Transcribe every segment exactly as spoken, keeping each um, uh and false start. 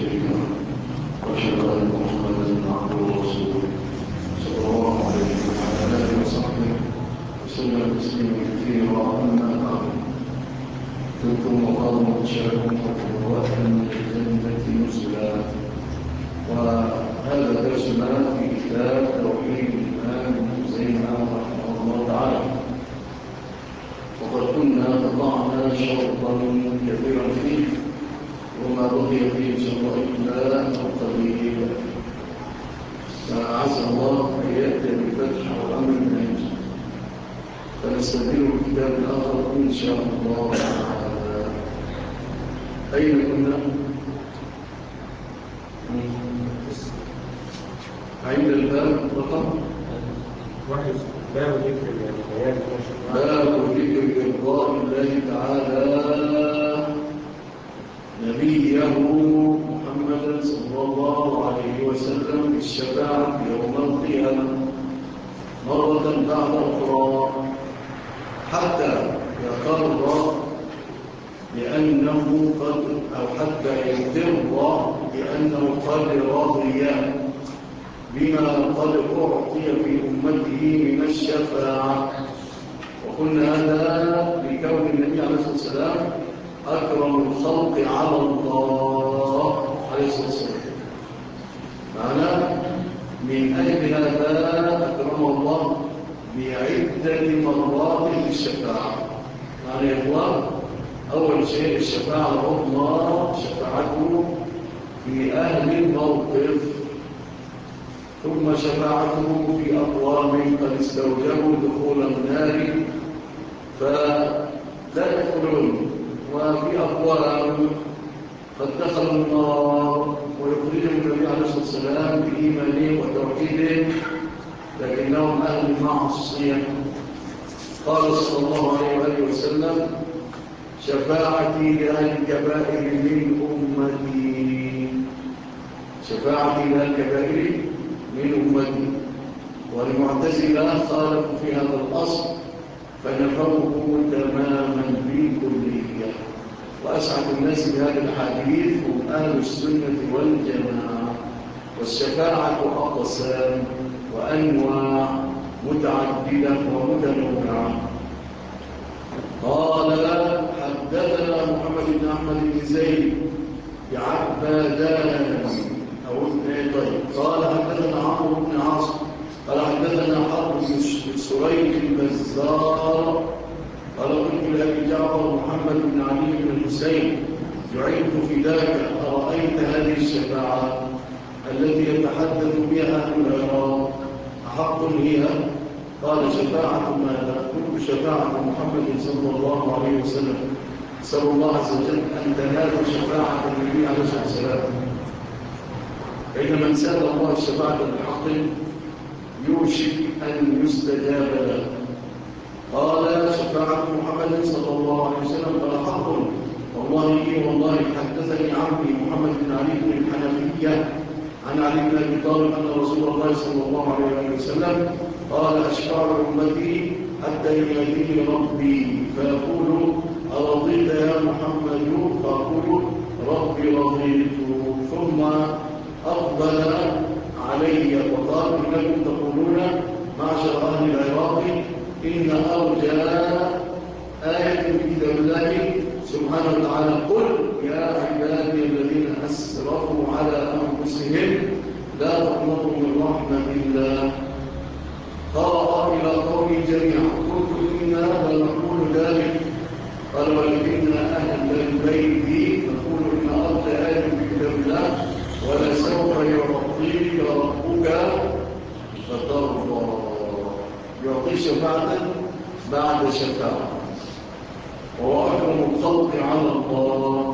شريك له واشهد ان محمدا عبده ورسوله صلى الله عليه وعلى اله وصحبه وسلم تسليما كثيرا. اما بعد تلكم وقال متشابه وأهل من الجنة نزلا. وهذا درسنا في كتاب توحيد الإمام ابن خزيمة رحمه الله تعالى. وقد كنا قطعنا شوطا كثيرا فيه، وما بقي فيه إن شاء الله إلا القليل، فعسى الله أن يأتي بالفتح والأمر من عنده، فنستدل الكتاب الآخر إن شاء الله تعالى. أين كنا؟ عند الباب رقم واحد، باب ذكر الآيات. باب ذكر إرضاء الله تعالى نبيه محمدا صلى الله عليه وسلم بالشفاعة يوم القيامة مرة بعد أخرى، حتى يقر بأنه قد أو حتى يقر بأنه قد رضي بما قد أعطي في أمته من الشفاعة. وقلنا هذا لكون النبي عليه الصلاة والسلام أكرم الخلق على الله عليه الصلاة والسلام، معناه من أجل هذا أكرم الله بعدة مرات للشفاعة. معنى يا إخوان، أول شيء الشفاعة العظمى شفاعته في أهل الموقف، ثم شفاعته في أقوام قد استوجبوا دخول النار فلا يدخلون، وفي أقوام قد دخلوا النار ويخرجهم النبي عليه الصلاة والسلام بإيمانهم وتوحيدهم لكنهم أهل معصية. قال صلى الله عليه وآله وسلم: شفاعتي لأهل الكبائر من أمتي، شفاعتي لأهل الكبائر من أمتي. والمعتزلة خالفوا في هذا الأصل فنفوه تماما بالكلية، وأسعد الناس بهذا الحديث هم أهل السنة والجماعة. والشفاعة أقسام وأنواع متعددة ومتنوعة. قال: حدثنا محمد بن أحمد بن زيد بعبادان أو ابن طيب قال حدثنا عمرو بن عاصم قال حدثنا حرب بن سريج البزار قال: قلت لأبي جعفر محمد بن علي بن الحسين: جعلت فداك، أرأيت هذه الشفاعة التي يتحدث بها أهل العراق أحق هي؟ قال: شفاعة ماذا؟ قلت: شفاعة محمد صلى الله عليه وسلم. نسأل الله عز وجل أن تنالوا شفاعة النبي عليه الصلاة والسلام، فإن من سأل الله الشفاعة بالحق يوشك أن يستجاب له. قال: شفاعة محمد صلى الله عليه وسلم. قال: حق والله إيه والله حدثني عمي محمد بن علي بن الحنفية عن علي بن أبي طالب أن رسول الله صلى الله عليه وسلم قال: أشفع أمتي حتى يناديني ربي فيقول: أرضيت يا محمد؟ فأقول: ربي رضيت. ثم أقبل علي فقال: إنكم تقولون معشر أهل العراق إن أرجى آية في كتاب الله سبحانه وتعالى: قل يا عبادي الذين أسرفوا على أنفسهم لا تقنطوا من رحمة الله. قرأ إلى قومي جميعا: قلت إنا لنقول ذلك. قال: ولكن أهل البيت نقول إن أرجى آية في كتاب الله ولسوف يعطيك ربك فترضى. يعطي شفاعة بعد شفاعة، وهو أكرم الخلق على الله.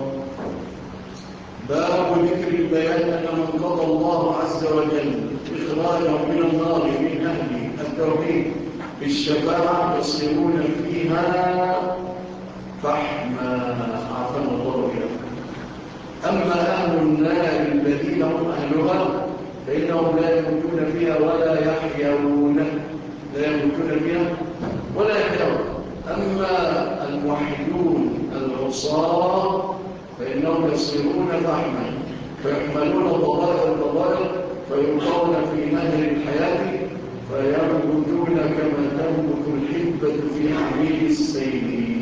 باب ذكر البيان أن من قضى الله عز وجل إخراجهم من النار من أهل التوحيد بالشفاعة يصيرون فيها فحما، عافانا الله إياكم. أما أهل النار الذين هم أهلها فإنهم لا يموتون فيها ولا يحيون، لا يموتون فيها ولا يحيون. أما الموحدون العصاة فإنهم يصيرون فحما. فيحملون ضرائر الضرائر فيلقون في نهر الحياة فينبتون كما تنبت الحبة في حميل السيل.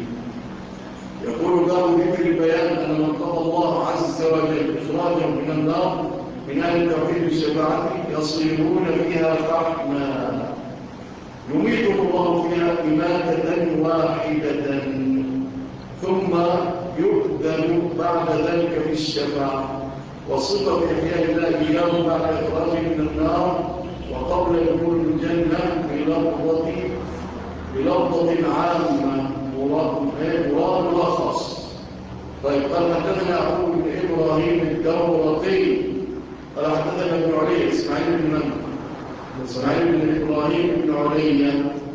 يقول باب ذكر البيان أن من قضى الله عز وجل إخراجهم من النار من أهل التوحيد بالشفاعة يصيرون فيها فحما يميتهم الله فيها إماتة واحدة ثم يؤذن بعد ذلك في الشفاعة. وصفة إحياء الله إياه بعد إخراجه من النار وقبل دخول الجنة بلفظة بلفظة عامة مراد وخاص. طيب قال حدثنا أبو بن إبراهيم الدورقي قال حدثنا ابن علي إسماعيل بن من؟ إسماعيل بن إبراهيم بن علي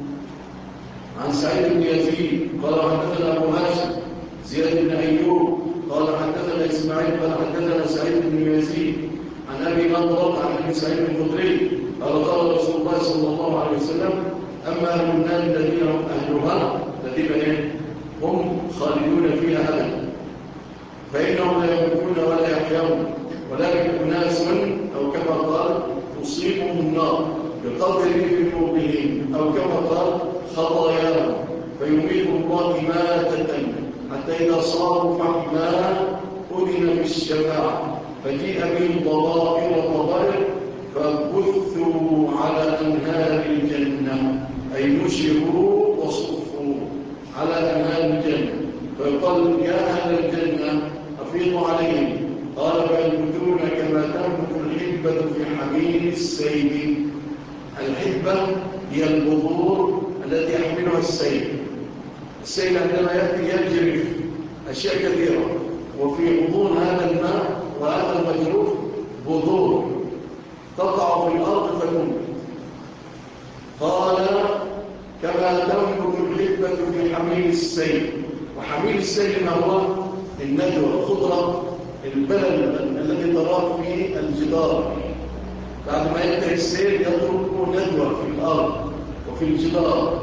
عن سعيد بن يزيد قال حدثنا أبو هاشم زياد بن أيوب قال حدثنا إسماعيل قال حدثنا سعيد بن يزيد عن أبي نضرة عن أبي سعيد الخدري قال قال رسول الله صلى الله عليه وسلم أما أهل النار الذين هم أهلها الذين هم خالدون فيها أبدا فإنهم لا يموتون ولا يحيون ولكن أناس أو كما قال تصيبهم النار بقدر ذنوبهم أو كما قال خطاياهم فيميتهم الله إماتة حتى إذا صاروا فحما أذن في الشفاعة فجيء بهم ضرائر ضرائر فبثوا على أنهار الجنة أي نشروا وصفوا على أنهار الجنة فيقال يا أهل الجنة أفيضوا عليهم قال فينبتون كما تنبت الحبة في حميل السيل. الحبة هي البذور التي يحملها السيل. السيل عندما يأتي يجرف أشياء كثيرة وفي بطون هذا الماء وهذا المجروف بذور تقع في الأرض فتنبت. قال كما تنبت الحبة في حميل السيل. وحميل السيل ما هو الندوة الخضرة البلد الذي تراه في الجدار بعد ما ينتهي السيل يترك ندوة في الأرض وفي الجدار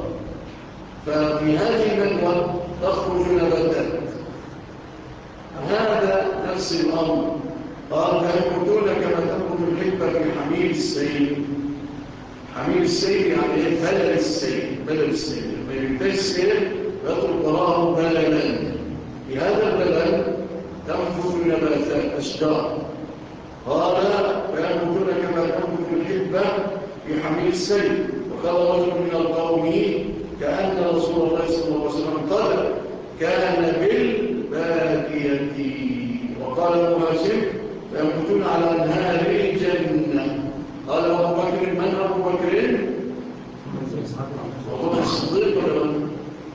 ففي هذه الندوة تخرج نباتات. هذا نفس الأمر. قال فينبتون كما تنبت الحبة في حميل السيل. حميل السيل يعني ايه؟ بلل السيل. بلل السيل لما ينتهي السيل يترك وراءه بللا. في هذا البلل تنبت النباتات أشجار. قال فينبتون كما تنبت الحبة في حميل السيل. وقال رجل من القوم كأن رسول الله صلى الله عليه وسلم قال كان بالبادية. وقال ابو هاشم فينبتون على انهار الجنة. قال ابو بكر من ابو بكر؟ ابو بكر الصديق ولا من؟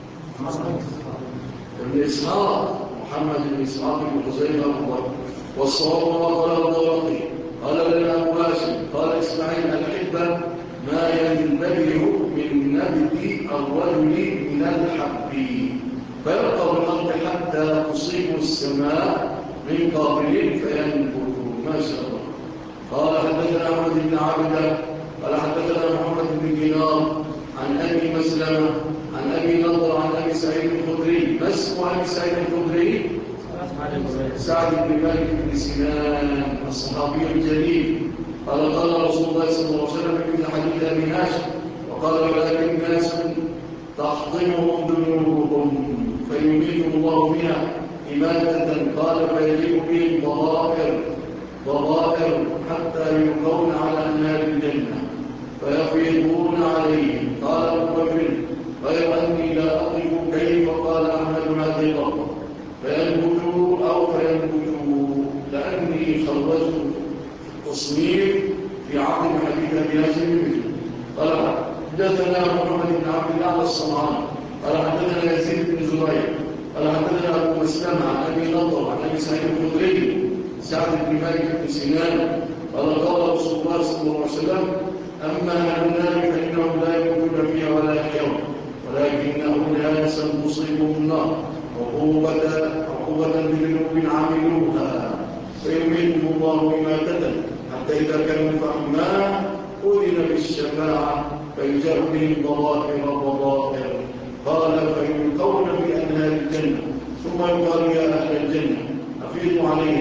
ابن اسحاق محمد بن اسحاق بن خزيمة ابو بكر. والصواب وقال الضرقي قال لنا ابو هاشم قال اسماعيل الحبة ما ينبذر من نبت الرجل من الحب فيبقى بالأرض حتى تصيب السماء من قابل فينبت. ما شاء الله. قال حدثنا أحمد بن عبده قال حدثنا محمد بن دينار عن أبي مسلمة عن أبي نضر عن أبي سعيد الخدري. ما اسم أبي سعيد الخدري؟ سعد بن مالك بن سنان الصحابي الجليل. قال قال رسول الله صلى الله عليه وسلم في حديث أبي هاشم وقال ولكن ناس تحطمهم ذنوبهم فيميتهم الله بها إماتة. قال فيجيء بهم ضرائر ضرائر حتى يلقون على أنهار الجنة فيفيضون عليهم. قال أبو بكر غير أني لا أقف كيف قال أحمد هذه اللفظة فينبتوا أو فينبتوا لأني خرجت تصنيف في عقد حديث أبي هاشم مثله. قال حدثنا محمد بن عبد الله الصنعاني قال حدثنا يزيد بن زبير قال حدثنا ابو مسلمة عن ابي نضر عن ابي سعيد الخدري سعد بن مالك بن سنان قال قال رسول الله صلى الله عليه وسلم اما اهل النار فانهم لا يموتون فيها ولا يحيون ولكنهم ناسا تصيبهم النار عقوبة عقوبة بذنوب عملوها فيميتهم الله إماتة حتى إذا كانوا فحما أذن بالشفاعة فيجاء بهم ضرائر وضرائر. قال فيلقون بأنهار الجنة ثم يقال يا أهل الجنة أفيضوا عليهم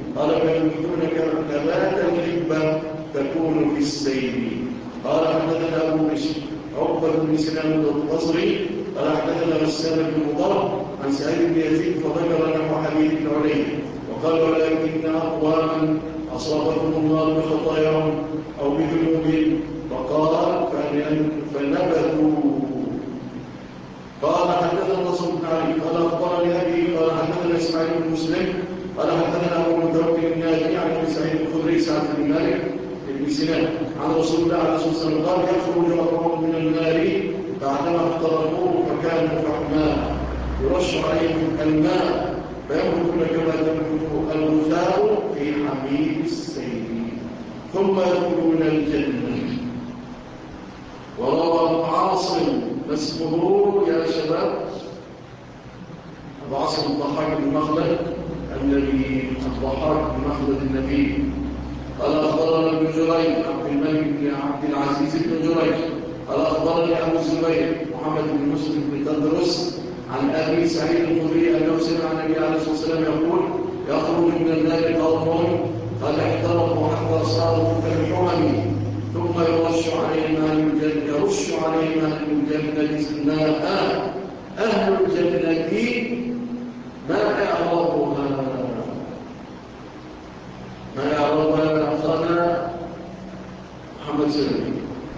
قال فيمكثون كما الحبة تكون في السيل. قال حدثنا أبو بشر عقبة بن سلام البصري قال حدثنا غسان بن مضر عن سعيد بن يزيد فذكر نحو حديث بن علي وقال ولكن أقواما أصابتهم الله بخطاياهم أو بذنوبهم فقال فنبذوا. قال حدثنا نصر بن علي قال أخبرني أبي قال حدثنا إسماعيل بن مسلم قال حدثنا أبو متوكل الناجي عن أبي سعيد الخدري سعد بن مالك بن سنان عن رسول الله عليه الصلاة والسلام قال يخرج أقوام من النار بعدما اخترقوه فكانوا فحماء يرش عليهم الماء فيمكثون كما تمكث الغثاء في حميم السيل ثم يدخلون الجنة. وروى عاصم اسمه يا شباب أبو عاصم الضحاك بن مخلد النبي الضحاك بن مخلد النبي قال أخبرنا ابن جريج عبد الملك بن عبد العزيز بن جريج قال أخبرني أبو الزبير محمد بن مسلم بن تدرس عن أبي سعيد الخدري أنه سمع النبي عليه الصلاة والسلام يقول يخرج من النار قوم قد احترقوا حتى صاروا كالحمم ثم يرش عليهم أهل الجنة يرش عليهم أهل الجنة ماء أهل الجنة ما إعرابها ما إعرابها أخذنا محمد سلمي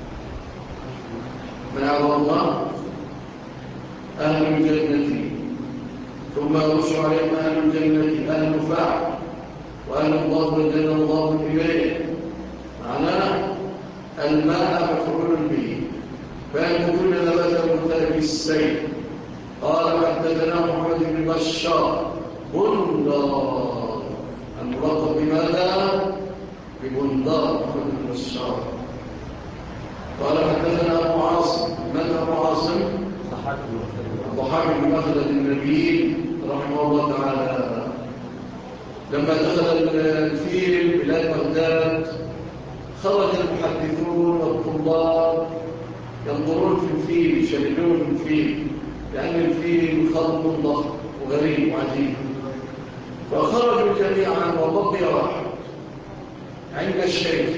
ما إعرابها أهل الجنة ثم يرش عليهم أهل الجنة أهل فعل وأهل الله والجنة الله إليه معناه الماء مفعول به فينبتون نبات المثال بالسيل. قال حدثنا محمد بن بشار بندار الملقب بماذا؟ ببندار محمد بن بشار. قال حدثنا أبو عاصم من أبو عاصم؟ الضحاك بن مخلد النبي رحمه الله تعالى لما دخل الفيل بلاد بغداد خرج المحدثون والطلاب ينظرون في الفيل يشاهدون في الفيل لأن الفيل خلق ضخم وغريب وعجيب فخرجوا جميعا وبقي واحد عند الشيخ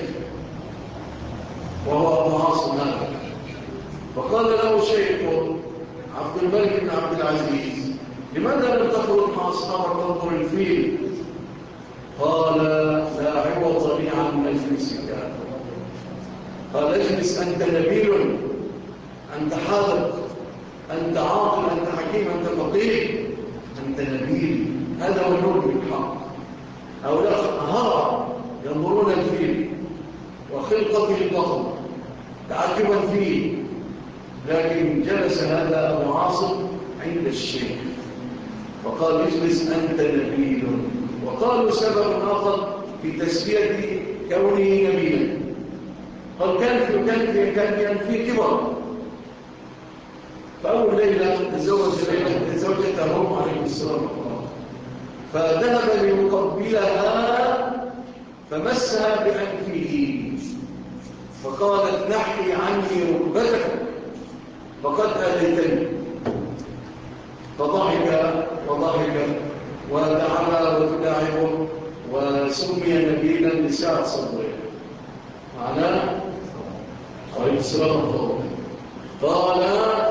وهو أبو عاصم هذا فقال له شيخ عبد الملك بن عبد العزيز لماذا لم تخرج مع أصحابك تنظر الفيل؟ قال لا عوض لي عن مجلسك. قال اجلس أنت نبيل أنت حاذق أنت عاقل أنت حكيم أنت فقيه أنت نبيل هذا هو النور بالحق. هؤلاء هرع ينظرون الفيل وخلقته الضخم تعجبا فيه لكن جلس هذا أبو عاصم عند الشيخ فقال اجلس أنت نبيل. وقالوا سبب آخر في تسمية كونه نبيلا قال كان في كان في كان في كبر فأول ليلة تزوج زوجته عليه السلام فذهب ليقبلها فمسها بأنفه فقالت نحي عني ركبتك فقد آذيتني فضحك وضحك ودعا وتداعبه وسمي نبيلا لسعة صدره معناه عليه السلام الله قال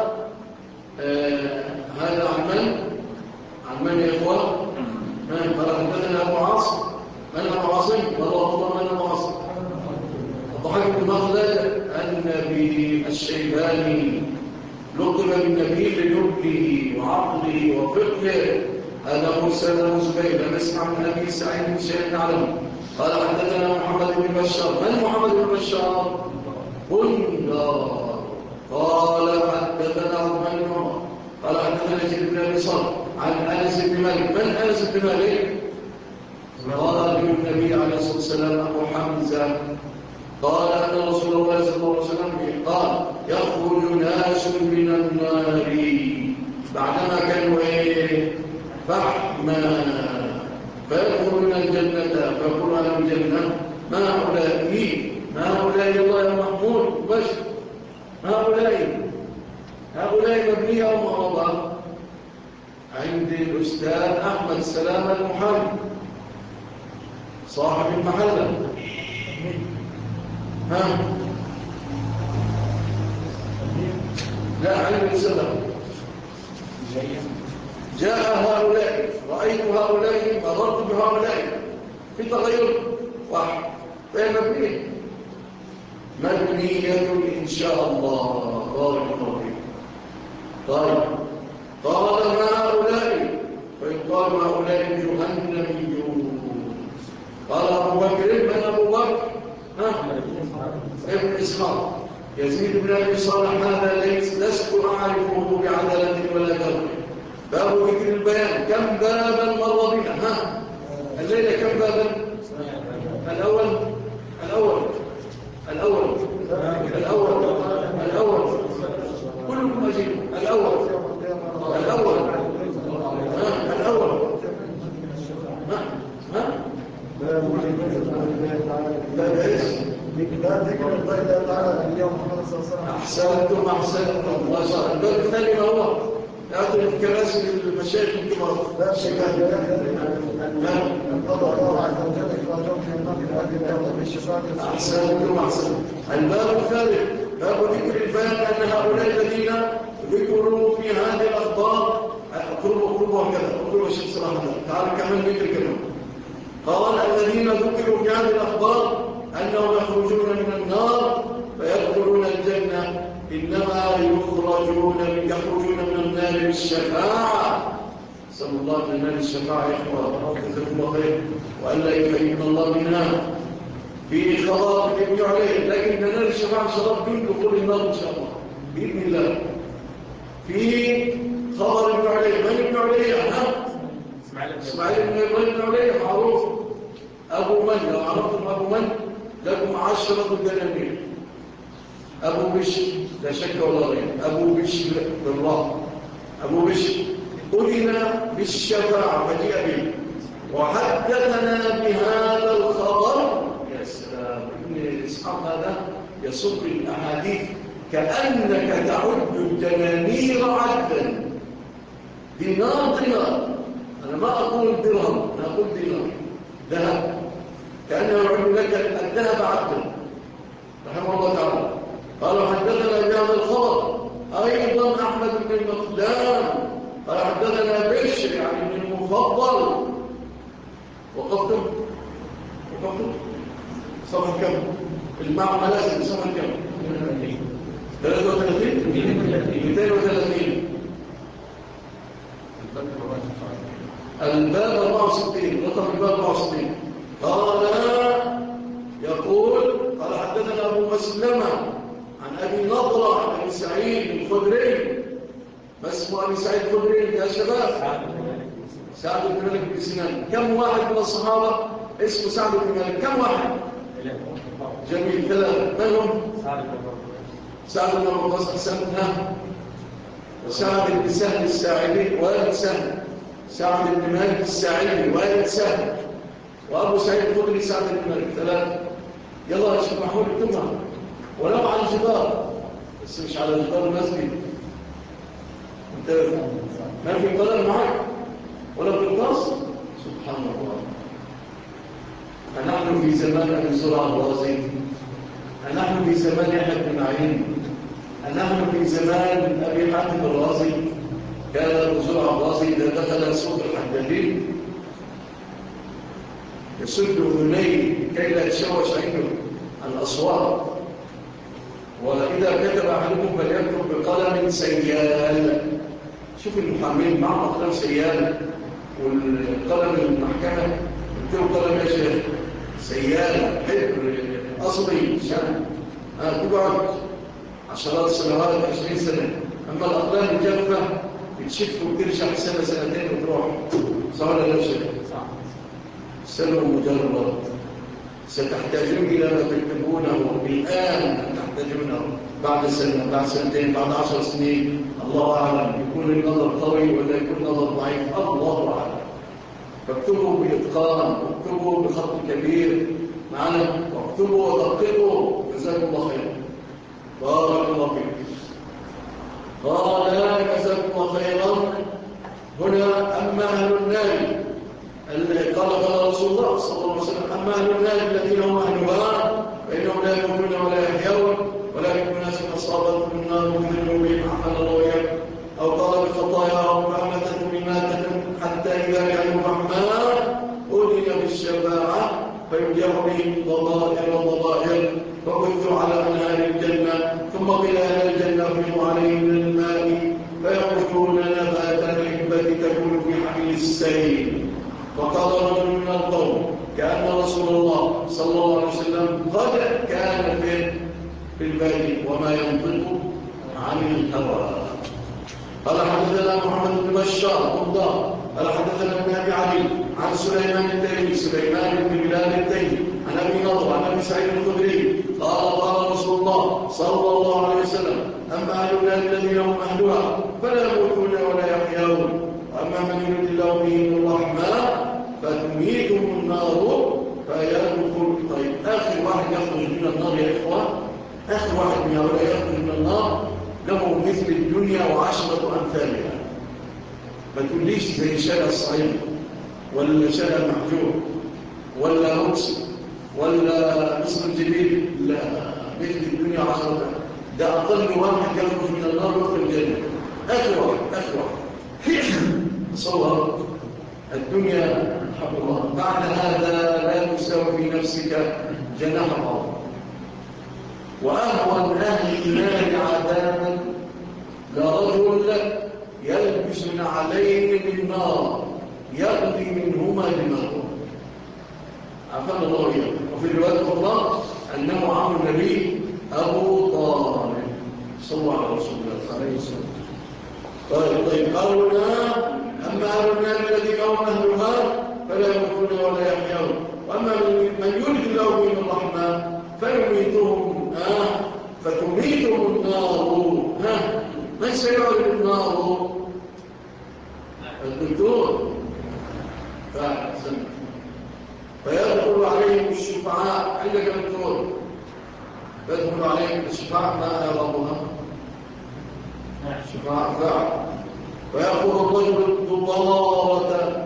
آه هذا عن من؟ عن من يا إخوة؟ من؟ قال حدثنا أبو عاصم من أبو عاصم؟ والله الله من أبو عاصم الضحاك بن مخلد النبي الشيباني لقب بالنبي لنبله وعقله وفقه هذا موسى بن زبير لم يسمع من ابي سعيد شيئا نعلمه. قال حدثنا محمد بن بشار من محمد بن بشار؟ بندار. قال حدثنا عثمان بن عمر قال حدثنا يزيد بن ابي صالح عن انس بن مالك من انس بن مالك؟ قال النبي عليه الصلاه والسلام ابو حمزه قال ان رسول الله صلى الله عليه وسلم قال يخرج ناس من النار بعدما كانوا ايه فحما فيدخلون الجنة فيقول أهل الجنة ما هؤلاء ما هؤلاء الله يا محمود بشر ما هؤلاء هؤلاء مبنية أو معرضة عند الأستاذ أحمد سلام المحامي صاحب المحلة. ها لا علم السلام. جاء هؤلاء، رأيت هؤلاء، مررت بهؤلاء، في تغير واحد، فهي مبنية مبنية إن شاء الله. بارك الله فيك. طيب قال ما هؤلاء، فيقال هؤلاء جهنميون. قال أبو بكر من أبو بكر؟ ابن إسحاق يزيد بن أبي صالح هذا ليس لست أعرفه بعدالة ولا جرم. باب ذكر البيان. كم بابا مر بنا؟ ها الليلة كم بابا؟ الأول الأول الأول الأول الأول كلكم أجيب. الأول الأول ها الأول ها ها باب ذكر الله تعالى اليوم محمد صلى الله عليه وسلم. أحسنتم أحسنتم ما شاء الله. الباب الثاني ما هو؟ يأخذ الكراسي للمشايخ الكبار. لا شك أن قضى الله عز وجل إخراجهم في النار بهذه الشفاعة. أحسنتم أحسنتم. الباب الثالث باب ذكر البيان أن هؤلاء الذين ذكروا في هذه الأخبار اقربوا اقربوا هكذا اقربوا الشيخ صلاح الله تعالى كمان ذكر كمان. قال الذين ذكروا في هذه الأخبار أنهم يخرجون من النار فيدخلون الجنة إنما يخرجون من يخرجون من النار بالشفاعة. صلى الله عليه وسلم الشفاعة يا إخوة جزاكم الله خير وألا يفيدنا الله منها. في خبر يبني عليه لكن نال الشفاعة شرط دون دخول النار إن شاء الله بإذن الله. في خبر يبني عليه من يبني عليه؟ أنا اسماعيل بن يبني عليه معروف أبو من. لو عرفتم أبو من لكم عشرة دنانير. أبو بشر لا شك ولا ريب. أبو بشر بالله أبو بشر أذن بالشفاعة فجيء به وحدثنا بهذا الخبر. يا سلام ابن إسحاق هذا يصب الأحاديث كأنك تعد الدنانير عدا. دينار دينار، أنا ما أقول درهم أنا أقول دينار ذهب، كأنه يعد لك الذهب عدا رحمه الله تعالى. قال حدثنا بهذا الخبر أيضا أحمد بن المقدام قال حدثنا بشر يعني من المفضل. وقفتم وقفتم صفحة كم؟ المعنى لازم صفحة كم؟ ثلاثة وثلاثين مئتين وثلاثين. الباب أربعة وستين رقم الباب أربعة وستين. قال يقول قال حدثنا أبو مسلمة عن أبي نضرة عن أبي سعيد الخدري. ما اسمه أبي سعيد الخدري يا شباب؟ سعد بن مالك بن سنان. كم واحد من الصحابة اسمه سعد بن مالك؟ كم واحد؟ جميل ثلاثة. من هم؟ سعد بن وقاص حسنها وسعد بن سهل الساعدي والد سهل، سعد بن مالك الساعدي والد سهل، وأبو سعيد الخدري سعد بن مالك. ثلاثة. يلا يا شيخ محمود اكتبها ولو على الجدار بس مش على جدار المسجد. انت ما في قلم معك ولا بالقص؟ سبحان الله. أنحن في زمان أبي زرع الرازي، أنحن في زمان يحيى بن معين، أنحن في زمان أبي حاتم الرازي. كان أبو زرع الرازي إذا دخل سوق الحدادين يسد أذنيه كي لا يتشوش عنده الأصوات. وإذا كتب أحدكم فليكتب بقلم سيال. شوف المحامين مع قلم سيال والقلم المحكمة اكتبوا قلم يا شيخ سيال حبر أصلي شان تقعد عشرات سنوات عشرين سنة. أما الأقلام الجافة بتشف وترجع سنة سنتين وتروح. صح ولا لا شيء؟ سنة مجرد ستحتاجون إلى ما تكتبونه الآن، تحتاجونه بعد سنة بعد سنتين بعد عشر سنين الله أعلم يكون النظر قوي ولا يكون النظر ضعيف الله أعلم. فاكتبوا بإتقان واكتبوا بخط كبير معنا واكتبوا ودققوا جزاكم الله خير. بارك الله فيك. قال جزاكم الله خيرا. هنا أما أهل النار قال قال رسول الله صلى الله عليه وسلم أما أهل النار الذين هم أهلها فإنهم لا يموتون ولا يحيون ولكن الناس أصابتهم النار بذنوبهم أحد الله وإياكم أو قال بخطاياهم فأمتت بماتة حتى إذا كانوا رحمن أذن بالشفاعة فيجاء بهم ضمائر وضمائر فبثوا على أنهار الجنة ثم قيل أهل الجنة أفيضوا عليهم من الماء فيقولون نبات الحبة تكون في حميل السيل. فقال رجل من القوم كأن رسول الله صلى الله عليه وسلم قد كان في البادي وما ينطق عن الهوى. قال حدثنا محمد بن بشار قضاء قال حدثنا ابن ابي علي عن سليمان التيمي سليمان بن بلال التيمي عن ابي نضر عن ابي سعيد الخدري قال قال رسول الله صلى الله عليه وسلم اما اهل النار الذين هم اهلها فلا يموتون ولا يحيون واما من يريد الله به الرحمن فتميتهم النار فيدخل. طيب اخر واحد يخرج من النار يا اخوان، اخر واحد من هؤلاء يخرج من النار له مثل الدنيا وعشرة أمثالها. ما تقوليش زي شارع الصعيد ولا شارع المحجور ولا روكس ولا مصر الجديد، لا، مثل الدنيا عشرة. ده أقل واحد يخرج من النار ويدخل الجنة، آخر واحد آخر واحد. تصور الدنيا حق الله، بعد هذا لا تساوي في نفسك جناح بعوض. وأهون أهل النار عذابا لرجل يلبس نعلين من نار يغلي منهما دماغه. عفان الله إياه. وفي رواية أخرى أنه عم النبي أبو طالب صلى الله عليه وسلم. طيب طيب قالوا أما أهل النار الذين هم أهلها فلا يموتون ولا يحيون وأما من يريد الله بهم الرحمن فيميتهم آه فتميتهم النار. ها من سيعرف النار؟ الدكتور فأحسن. فيدخل عليهم الشفعاء. عندك يا دكتور يدخل عليهم الشفعاء ما يرضها شفعاء فعل. فيأخذ الرجل الضمارة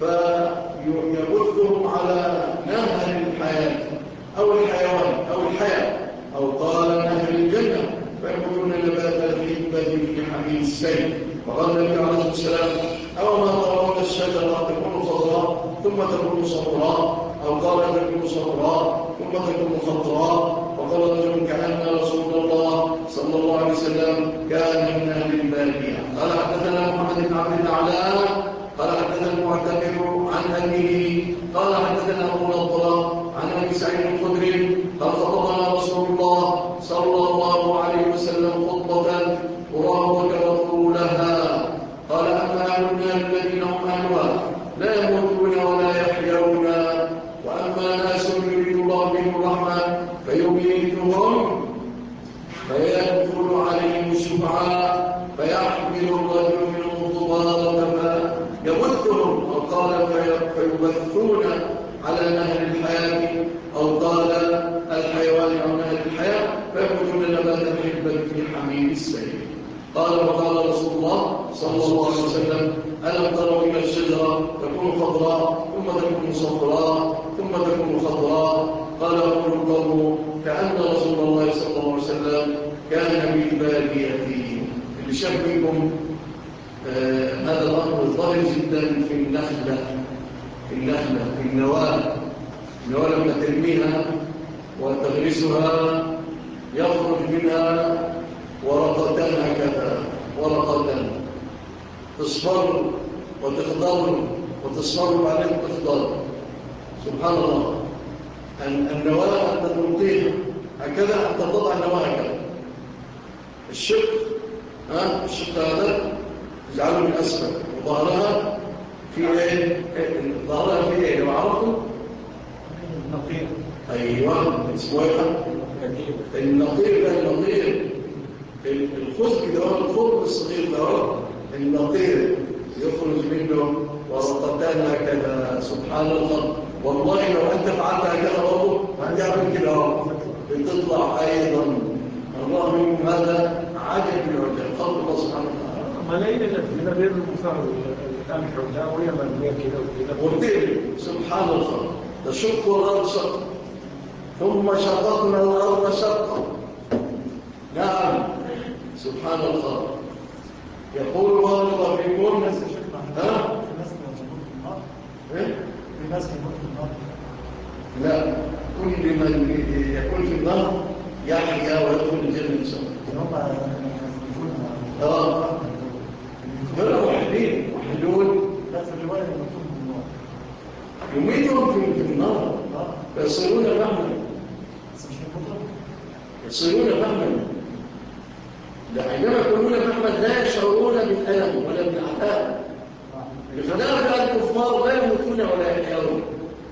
فيبثهم على نهر الحياة أو الحيوان أو الحياة أو قال نهر الجنة فيقولون نبات الحبة في حميل السيل. وقال النبي عليه الصلاة والسلام أو ما ترون الشجرة تكون خضراء ثم تكون صفراء أو قال تكون صفراء ثم تكون خضراء. وقال رجل كأن رسول الله صلى الله عليه وسلم كان من أهل البادية. قال حدثنا محمد بن عبد الأعلى قال حدثنا المعتمر عن أبيه قال حدثنا أبو نضرة عن أبي سعيد الخدري قال خطبنا رسول الله صلى الله عليه وسلم خطبة أراه كرهوا لها. قال أما أهل النار الذين هم أهلها لا يموتون ولا يحيون وأما ناس يريد الله بهم الرحمة فيميتهم فيدخل عليهم الشفعاء فيحمل الرجل منهم ضمارة فيبثهم أو قال فيبثون على نهر الحياة أو قال الحيوان أو نهر الحياة فيأخذون نبات الحبة في حميم السيل. قال وقال رسول الله صلى الله عليه وسلم ألم تروا إلى الشجرة تكون خضراء ثم تكون صفراء ثم تكون خضراء. قال أقول القوم كأن رسول الله صلى الله عليه وسلم كان بالبادية. اللي شاف منكم آه هذا الأمر ظاهر جدا في النخلة في النخلة في النواة. النواة لما ترميها وتغرسها يخرج منها ورقتان هكذا، ورقتان تصفر وتخضر وتصفر وبعدين تخضر. سبحان الله. النواة أنت تلقيها هكذا، أنت تضع النواة هكذا. الشق ها الشق هذا تجعله من أسفل وظهرها في ايه؟ ظهرها في ايه لو عرفتم؟ النقير. ايوه اسمه ايه؟ النقير. ده النقير الخزق ده هو الخرم الصغير ده هو النقير يخرج منه ورقتان هكذا. سبحان الله. والله لو انت فعلت هكذا برضه هتعمل كده اهو بتطلع ايضا. الله منكم هذا عجب العجب. خلق الله سبحانه وتعالى. ملايين من غير المفاعل تمحو ده وهي مرمية كده وكده وبتقلب سبحان الله تشق الأرض شقا ثم شققنا الأرض شقا. نعم سبحان الله. يقول الله لربكم ها؟ في ناس يموت في النار. لا، كل من يكون في النار يحيا ويدخل الجنة إن شاء الله. اه دول موحدين موحدون. لا في الرواية يموتون في النار. يميتهم في النار فيصيرون فهما. بس مش يموتون. يصيرون فهما. عندما يكونون فهما لا يشعرون بالألم ولا بالعذاب. بخلاف الكفار لا يموتون ولا يحيون.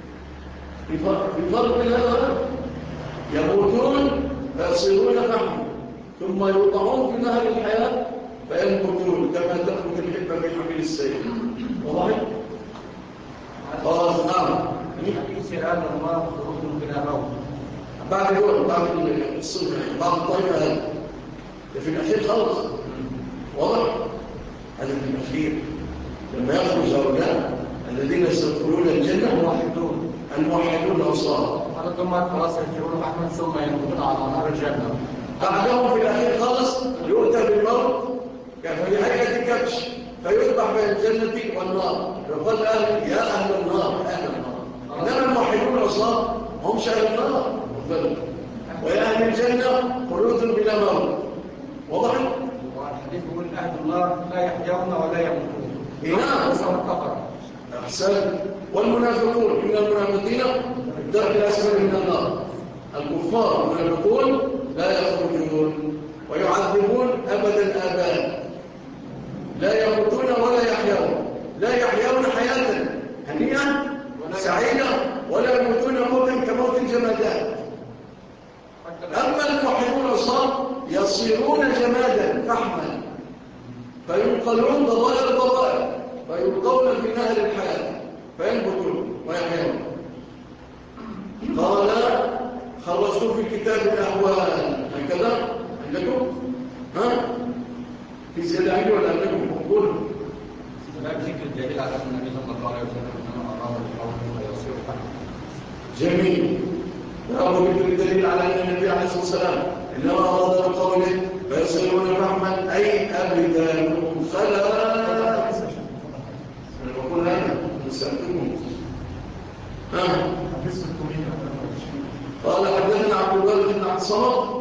بفرق بين هذا يموتون فيصيرون فهما ثم يوضعون في نهر الحياة فينبتون كما تنبت الحبة في حميل السيل. واضح؟ قال نعم. حديث هذا الله خروج بلا موت. بعد دول بعد الصنع بعد الطائفة هذا في الأخير خلص. واضح؟ هذا في الأخير لما يخرج هؤلاء الذين سيدخلون الجنة الموحدون الموحدون الأوصار. هذا ثم خلاص يرجعون أحمد ثم ينبتون على نهر الجنة. بعدهم في الأخير خلص يؤتى بالموت كان في هيئة كبش فيذبح بين الجنة والنار. يقول أهل يا أهل النار أهل النار. إنما الموحدون الأوصار هم أهل النار ويا أهل الجنة خلود بلا موت. واضح؟ والحديث يقول أهل النار لا يحيون ولا يموتون. نعم أحسن. والمنافقون إن المنافقين الدرك الأسفل من النار. الكفار المنافقون لا يخرجون ويعذبون أبد الآباد لا يموتون ولا يحيون. لا يحيون حياة هنيئة سعيدة ولا يموتون موتا كموت الجمادات. أما الموحدون الأوصار يصيرون جمادا فحما فينقلون ضرائر ضرائر فيلقون في نهر الحياة فينبتون ويحيون. قال خرجتم في كتاب الأهوال هكذا عندكم؟ ها؟ في زيادة ولا عندكم؟ قولوا. لا ذكر الدليل على أن النبي صلى الله عليه وسلم إنما أراد الحوض فيصير فحما. جميل. أراد ذكر الدليل على أن النبي عليه الصلاة والسلام إنما أراد بقوله فيصيرون فحما أي أبدانهم خلا. أنا بقول هذا نسألكم. ها؟ قال حدثنا عبد الوارث بن عبد الصمد.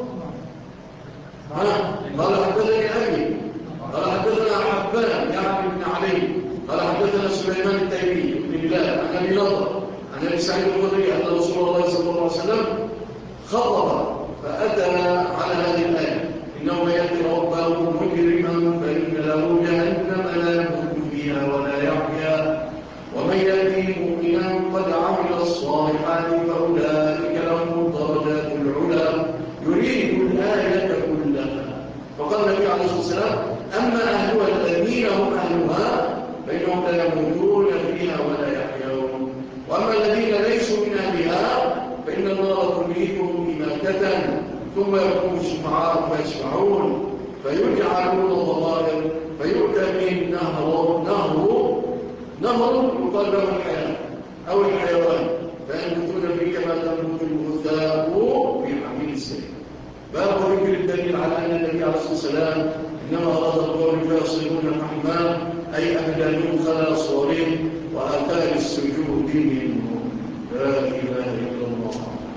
ها؟ قال حدثني أبي. قال حدثنا حبان يعني بن علي. قال حدثنا سليمان التيمي بن بلال عن أبي نضر عن أبي سعيد الخدري أن رسول الله صلى الله عليه وسلم خطب فأتى على هذه الآية إنه من يأتي ربه مجرما فإن له جهنم لا يموت فيها ولا يحيا ومن يأتي مؤمنا قد عمل الصالحات فأولئك لهم الدرجات العلى يريد الآية كلها. فقال النبي عليه الصلاة والسلام أما أهلها الذين هم أهلها فإنهم لا يموتون فيها ولا يحيون وأما الذين ليسوا من أهلها فإن النار تميتهم إماتة ثم يقوم الشفعاء فيشفعون فيجعلون ضمائر فيؤتى بهم نهر نهر نهر يقال له الحياة أو الحيوان فينبتون فيه كما تنبت الغثاء في حميل السيل. باب ذكر الدليل على أن النبي عليه الصلاة والسلام إنما أراد القول فيصيرون فحما أي أبدانهم خلا صورهم وآثار السجود منهم. لا إله إلا الله.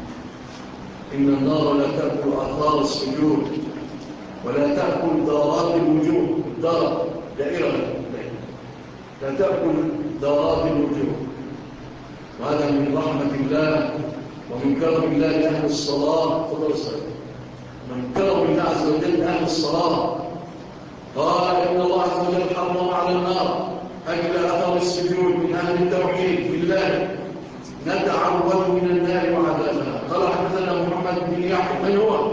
إن النار لا تأكل آثار السجود ولا تأكل دارات الوجوه. الدار دائرة لا تأكل دارات الوجوه. وهذا من رحمة الله ومن كرم الله لأهل الصلاة. فضل الصلاة من كرم الله عز وجل أهل الصلاة. قال إن الله عز وجل حرم على النار أكل أثر السجود من أهل التوحيد بالله نتعوذ من النار وعذابها. قال حدثنا محمد بن يحيى من هو؟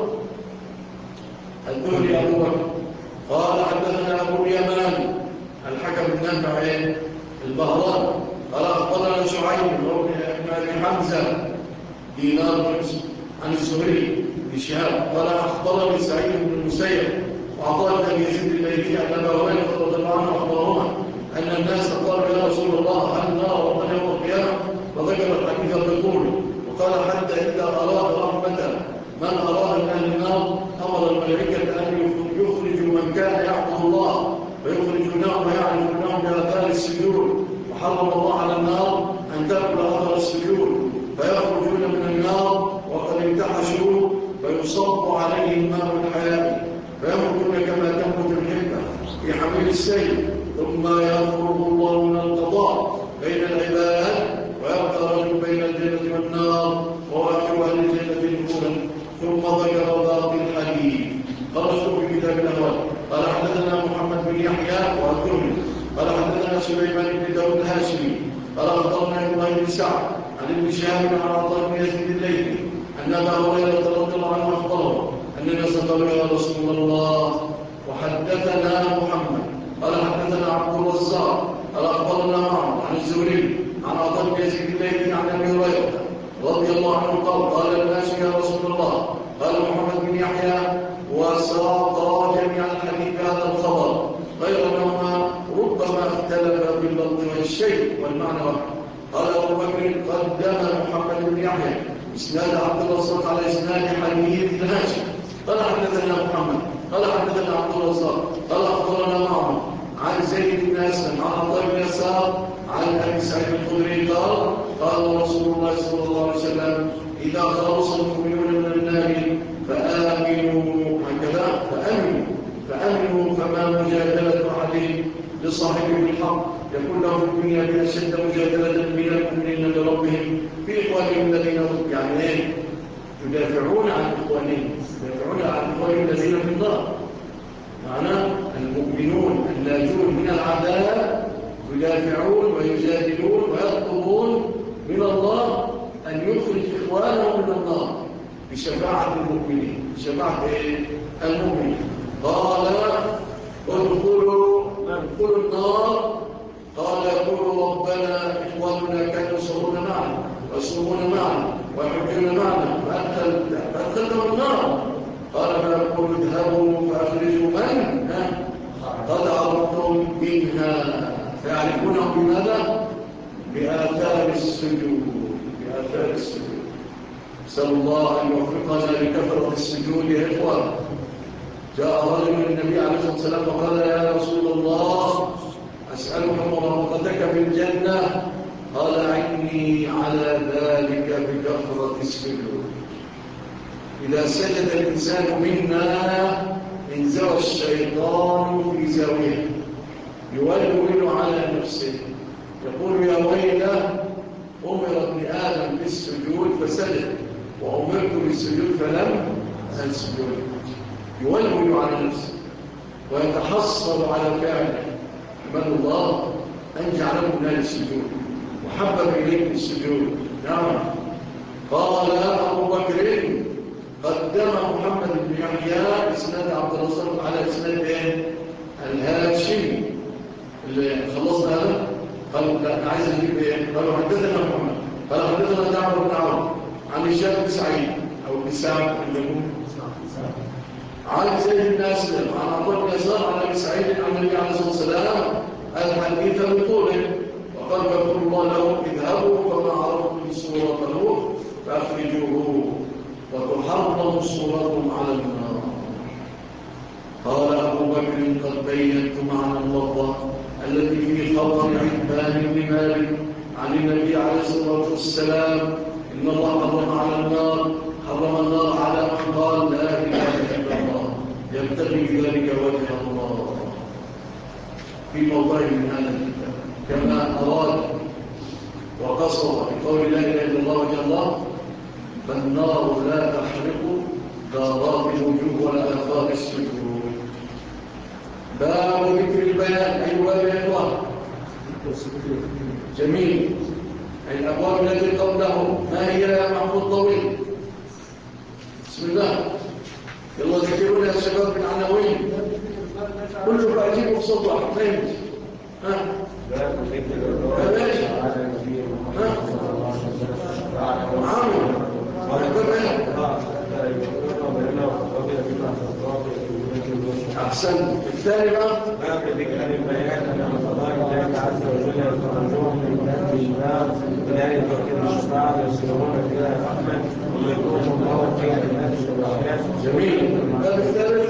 الدهري أبو بكر. قال حدثنا أبو اليمان الحكم النافع البهران. قال أخبرنا شعيب بن أبي حمزة دينار عن الزهري بن شهاب قال أخبرني سعيد بن المسيب وعطاء بن يزيد الليثي أن أبا هريرة رضي الله عنه أخبرهما أن الناس قالوا يا رسول الله هل نرى ربنا يوم القيامة؟ وذكر الحديث بطول وقال حتى إذا أراد رحمة من أراد من أهل النار أمر الملائكة أن يخرجوا من كان يعبد الله فيخرجونهم ويعرفونهم بآثار السجود، وحرم الله على النار أن تأكل أثر السجود، فيخرجون من النار وقد انتحشوا فيصب عليهم ماء الحياة فيمكثون كما تمكث الحبة في حميل السيل، ثم يفرض الله من القضاء بين العباد ويبقى رجل بين الجنة والنار وآخر أهل الجنة الأولى. ثم ذكر باقي الحديث. خرجت في كتاب الأول قال حدثنا محمد بن يحيى وأكرمه قال حدثنا سليمان بن داود الهاشمي قال أخبرنا إبراهيم بن سعد عن ابن شهاب عن عطاء بن يزيد الليثي أن أبا هريرة رضي الله عنه أخبره أن الناس قالوا يا رسول الله وحدثنا محمد قال حدثنا عبد الرزاق قال أخبرنا معه عن الزهري عن عطاء بن يزيد الليثي عن أبي هريرة رضي الله عنه قال قال الناس يا رسول الله قال محمد بن يحيى وساق جميع الحديث هذا الخبر غير أنهما ربما اختلف في اللفظ والشيء والمعنى واحد. قال أبو بكر قدم محمد بن يحيى إسناد عبد الرزاق على إسناد حديث الهاشم قال حدثنا محمد قال حدثنا عبد الرزاق قال أخبرنا معه عن زيد بن أسلم عن عطاء بن يسار عن أبي سعيد الخدري قال قال رسول الله صلى الله عليه وسلم إذا خلص المؤمنون من النار فآمنوا هكذا فأمنوا فأمنوا فما مجادلة أحدهم لصاحبه بالحق يكون له في الدنيا بأشد مجادلة من المؤمنين لربهم في إخوانهم الذين يعني إيه يدافعون عن إخوانهم يدافعون عن إخوانهم الذين في النار. معناه المؤمنون الناجون من العذاب يدافعون ويجادلون ويطلبون من الله أن يخرج إخوانهم من النار بشفاعة المؤمنين بشفاعة المؤمنين. قال ادخلوا ادخلوا النار قال يقول ربنا إخواننا كانوا يصلون معنا ويصومون معنا ويحجون معنا فأدخلتهم النار قال فيقول اذهبوا فأخرجوا من قد عرفتم منها فيعرفونهم بماذا؟ بآثار السجود بآثار السجود. نسأل الله أن يوفقنا لكثرة السجود يا إخوان. جاء رجل من النبي عليه الصلاة والسلام وقال يا رسول الله أسألك مرافقتك في الجنة قال عني على ذلك بكثرة السجود. إذا سجد الإنسان منا انزوى الشيطان في زاوية يولول على نفسه يقول يا ويله أمر ابن آدم بالسجود فسجد وأمرت بالسجود فلم أسجد. يولول على نفسه ويتحصل على فعله. أحمد الله أن جعلكم من السجود وحبب إليكم السجود. نعم. قال أبو بكر قدم محمد بن يحيى إسناد عبد الرزاق على إسناد الهاشمي اللي خلصنا هذا. قال لا أنا عايز أجيب إيه؟ قالوا حدثنا محمد قال حدثنا جعفر بن عمرو عن هشام بن سعيد أو بن سعد عن زيد بن أسلم عن عطاء بن يسار عن أبي سعيد عن النبي عليه الصلاة والسلام الحديث بطوله وقال يقول الله له اذهبوا فما عرفتم صورته فأخرجوه وتحرم صورتهم على النار. قال أبو بكر قد بينت معنى اللفظة التي في خبر عتبان بن مالك عن النبي عليه الصلاة والسلام إن الله حرم على النار حرم النار على من قال لا إله إلا الله يبتغي بذلك وجه الله في موضع من هذا الكتاب كما أراد وقصر بقول لا إله إلا الله وجه الله فالنار لا تحرق دارات الوجوه ولا آثار السجود. باب ذكر البيان أيها الإخوة جميل. الأبواب التي قبله ما هي يا محمود طويل؟ بسم الله يلا ذكرونا يا شباب بالعناوين كله بأجيب بصوت واحد ما يمشي. ها ها ماشي ها عامل أحسن. الثاني بقى باب ذكر البيان أن قضاء الله عز وجل يخرجون من هذه النار بداية وكيل الشفاعة يسيرون فيها رحمة ويكون الله فيها الناس والأحياء. جميل. الباب الثالث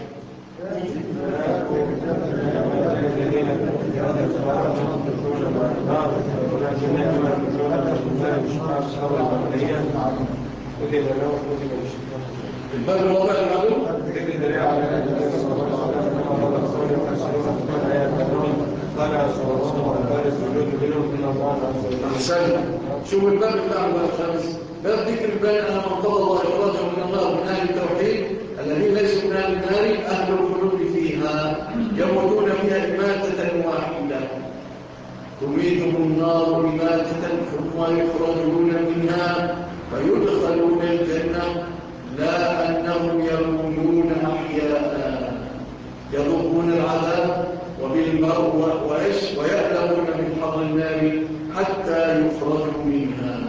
الذين كفروا بهذا القرآن ينطقون بالنار ولكن ما يكفرون بالله الشفاعة الصلاة العملية وكذا له كتب الشفاعة. الباب الرابع المعلوم ذكر دليل على أن النبي صلى الله عليه وسلم ورسوله يفسرون كما يفعلون قال صلى الله عليه وسلم الوجود منهم من الله عز وجل. أحسن. شوف الباب الأعلى الخامس باب ذكر البيان أن من قضى الله إخراجه من النار من أهل التوحيد الذين ليسوا من أهل النار أهل الخلود فيها يموتون فيها إماتة واحدة تميتهم النار إماتة ثم يخرجون منها فيدخلون الجنة لا أنهم يموتون أحياء يذوقون العذاب وبالماء ويألمون من حر النار حتى يخرجوا منها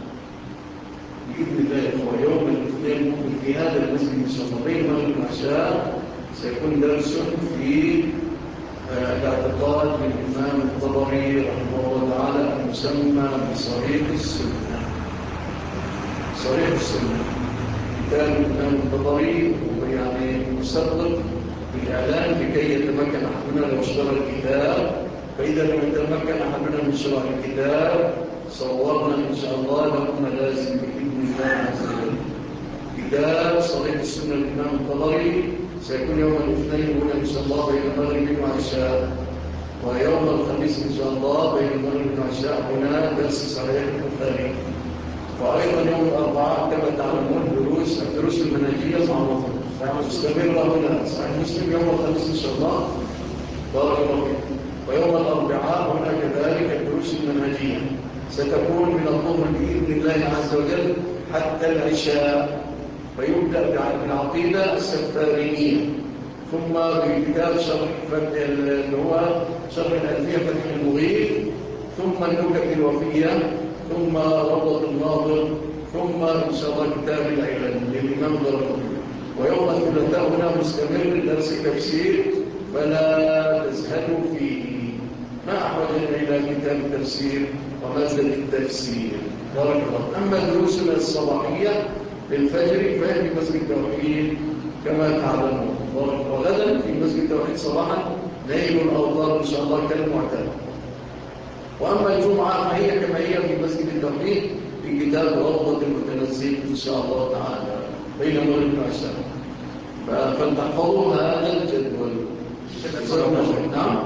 بإذن الله. ويوم الاثنين ممكن في هذا المسجد إن شاء الله بين مغرب والعشاء سيكون درس في الاعتقاد للإمام الطبري رحمه الله تعالى المسمى بصريح السنة. صريح السنة كتاب الإمام الطبري يعني مسبق بالإعلان لكي يتمكن أحدنا لو اشترى الكتاب، فإذا لم يتمكن أحدنا من شراء الكتاب صورنا إن شاء الله لكم لازم بإذن الله عز وجل. كتاب صريح السنة للإمام الطبري سيكون يوم الاثنين هنا إن شاء الله بين المغرب والعشاء، ويوم الخميس إن شاء الله بين المغرب والعشاء هنا درس صحيح البخاري، وأيضا يوم الأربعاء كما تعلمون دروس الدروس المنهجية معروفة مستمرة هنا صحيح مسلم يوم الخميس إن شاء الله بارك الله فيكم. ويوم الأربعاء هنا كذلك الدروس المنهجية ستكون من الظهر بإذن الله عز وجل حتى العشاء، فيبدأ بالعقيدة السفارينية ثم بكتاب شرح اللي هو شرح الألفية فتح المغيث ثم النكت الوفية ثم روضة الناظر ثم إن شاء الله كتاب العلم للإمام ضرب. ويوم الثلاثاء هنا مستمر درس تفسير فلا تزهدوا فيه، ما أحوجنا إلى كتاب التفسير ومادة التفسير بارك الله. أما دروسنا الصباحية للفجر فهي في مسجد التوحيد كما تعلمون، وغدا في مسجد التوحيد صباحا نيل الأوطار إن شاء الله كالمعتاد. وأما الجمعة فهي كما هي في مسجد التوحيد في كتاب روضة المتنزل إن شاء الله تعالى بين المغرب والعشاء، فلتحفظوا هذا الجدول. نعم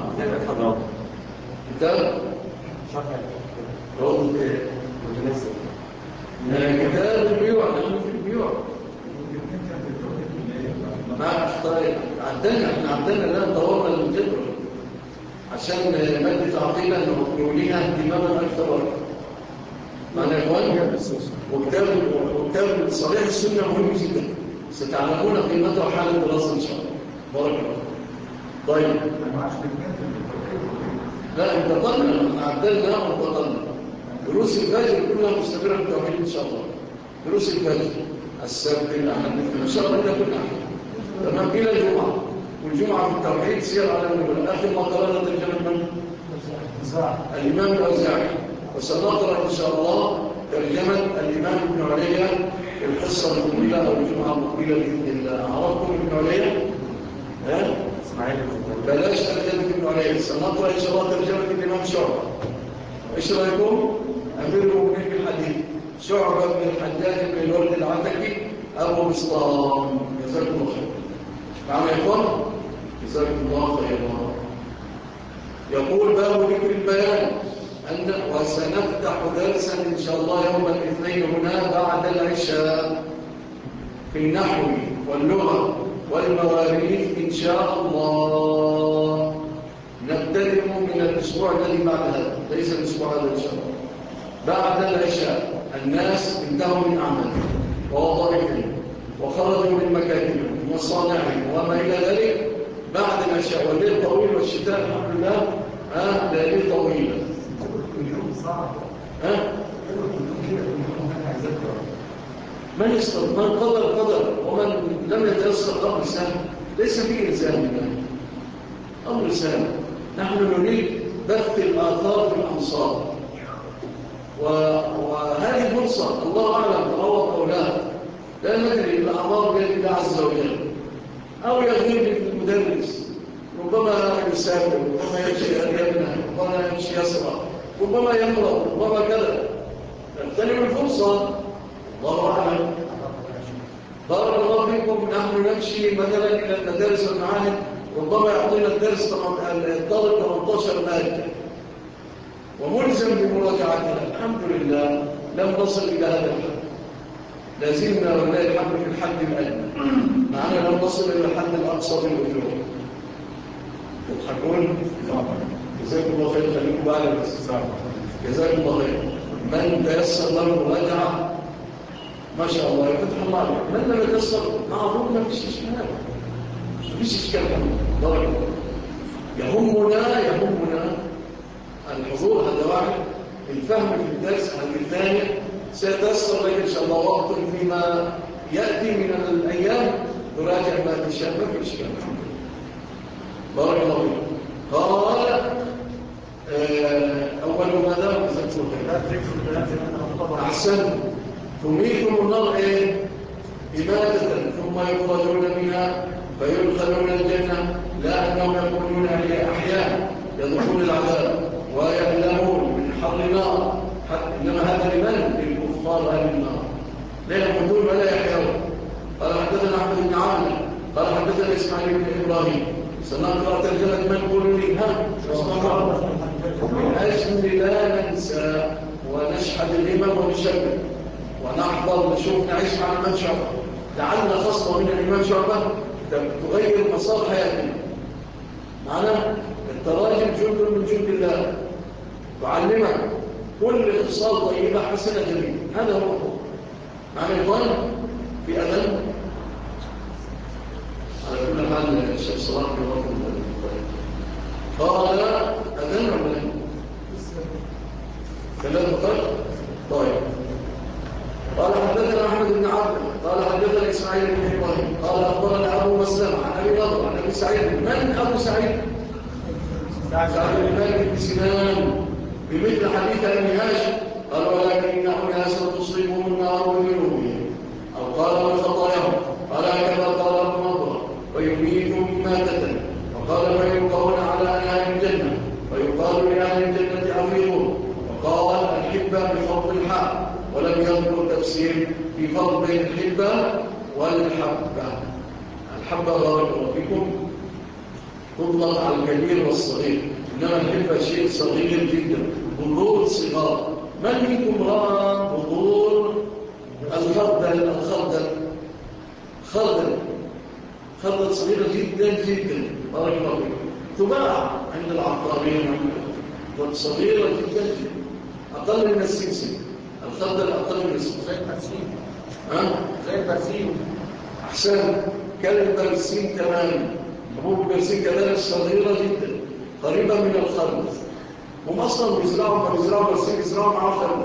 كتاب روضة المتنزل كتاب البيوع نحن في البيوع ما طيب عدلنا احنا عدلنا لا طورنا الجدول عشان مادة عقيدة نوليها اهتماما أكثر معنا يا إخوان. وكتاب وكتاب صريح السنة مهم جدا ستعلمون قيمته حال الدراسة إن شاء الله بارك الله. طيب لا انتقلنا احنا عدلنا وانتقلنا. دروس الفجر كلها مستمرة في التوحيد إن شاء الله. دروس الفجر السبت الأحد إن شاء الله كلها تمام إلى الجمعة، والجمعة في التوحيد سير على النبي. آخر ما قرأنا ترجمة من الإمام الأوزاعي، وسنقرأ إن شاء الله ترجمة الإمام ابن عليا الحصة المقبلة أو الجمعة المقبلة بإذن الله. عرفتم ابن عليا؟ ها؟ بلاش ترجمة ابن عليا، سنقرأ إن شاء الله ترجمة الإمام شعبة. إيش رأيكم؟ أمير المؤمنين بالحديث شعبة بن الحجاج بن الورد العتكي أبو بسطام جزاكم الله خير. معنا يا إخوان؟ جزاكم الله خيرا. يقول باب ذكر البيان أن وسنفتح درسا إن شاء الله يوم الاثنين هنا بعد العشاء في النحو واللغة والمواريث إن شاء الله. نبتدئ من الأسبوع الذي بعد هذا، ليس الأسبوع هذا إن شاء الله. بعد العشاء الناس انتهوا من أعمالهم ووظائفهم وخرجوا من مكاتبهم ومصانعهم وما إلى ذلك بعد العشاء، والليل طويل والشتاء الحمد لله ها ليالي طويلة. اليوم صعب ها من يستطيع من قدر قدر ومن لم يتيسر قبل سنة ليس فيه إلزام الله، أمر سهل. نحن نريد بث الآثار في الأمصار، وهذه فرصة الله أعلم تعوض أو لا، لا ندري الأعمار بيد الله عز وجل، أو يغيب المدرس، ربما يسافر، ربما يمشي أريابنا، ربما يمشي يسرع، ربما يمرض، ربما كذا، نغتنم الفرصة، الله أعلم. بارك الله فيكم. نحن نمشي مثلا إلى المدارس والمعاهد، ربما يعطينا الدرس الطالب ثمانية عشر مادة وملزم بمراجعتها. الحمد لله لم نصل إلى هذا الحد، لازلنا ولله الحمد في الحد الأدنى، معنا لم نصل إلى الحد الأقصى في الأجور. تضحكون؟ جزاكم الله خير، خليكم بعد الاستفسار. جزاكم الله خير. من تيسر له المراجعة ما شاء الله يفتح الله عليك، من لم يتيسر معروف ما فيش إشكال، ما فيش إشكال. بارك الله. يهمنا يهمنا الحضور، هذا واحد. الفهم في الدرس هذه الثانية. سيتيسر لك إن شاء الله وقت فيما يأتي من الأيام تراجع ما تشاء، ما في إشكال. بارك الله فيك. قال أول ماذا أحسن تميتم النار إيه؟ إماتة ثم يخرجون منها فيدخلون الجنة، لا أنهم يكونون أحياء يذوقون العذاب ويعلمون من حر النار، إنما هذا لمن؟ للكفار أهل النار، لا يموتون ولا يحيون. قال حدثنا أحمد بن عامر قال حدثنا إسماعيل بن إبراهيم. سنقرأ ترجمة من قول لي ها من أجل لا ننسى ونشحذ الإمام ونشبه ونحضر نشوف نعيش مع الإمام شعبة، لعل خصلة من الإمام شعبة تغير مسار حياتنا. معنا التراجم جند من جند الله، تعلمك كل خصال طيبة حسنة جميلة. هذا هو الحكم. معنا إخوان في أذن على كل حال الشيخ صلاح في وقت قال أذن ولا ثلاثة فرق. طيب قال حدثنا أحمد بن عبد قال حدثنا إسماعيل بن إبراهيم قال أخبرنا أبو مسلمة عن أبي نضر عن أبي سعيد. من أبو سعيد؟ سعيد بن مالك بن سنان بمثل حديث أبي هاشم. قال ولكن أناسا تصيبهم النار بذنوبهم أو قال بخطاياهم. قال هكذا قال ابن نضر ويميتهم ماتة. وقال فيلقون على أهل الجنة ويقال لأهل الجنة أفيضوا. وقال الحبة بفضل الحاء ولم يذكر تفسير في فضل الحبة والحبة. الحبة بارك الله فيكم تطلق على الكبير والصغير، إنما الحبة شيء صغير جدا، بذور صغار. من منكم رأى بذور الخردل؟ الخردل خردل خردل صغيرة جدا جدا بارك الله فيكم، تباع عند العطارين، صغيرة جدا جدا أقل من السمسم. الخردل أقل من السمسم زي البرسيم. ها؟ زي البرسيم. أحسن. كلمة برسيم تماما، حبوب برسيم كذلك صغيرة جدا قريبة من الخردل. هم أصلا بيزرعوا بيزرعوا برسيم بيزرعوا معاه خردل.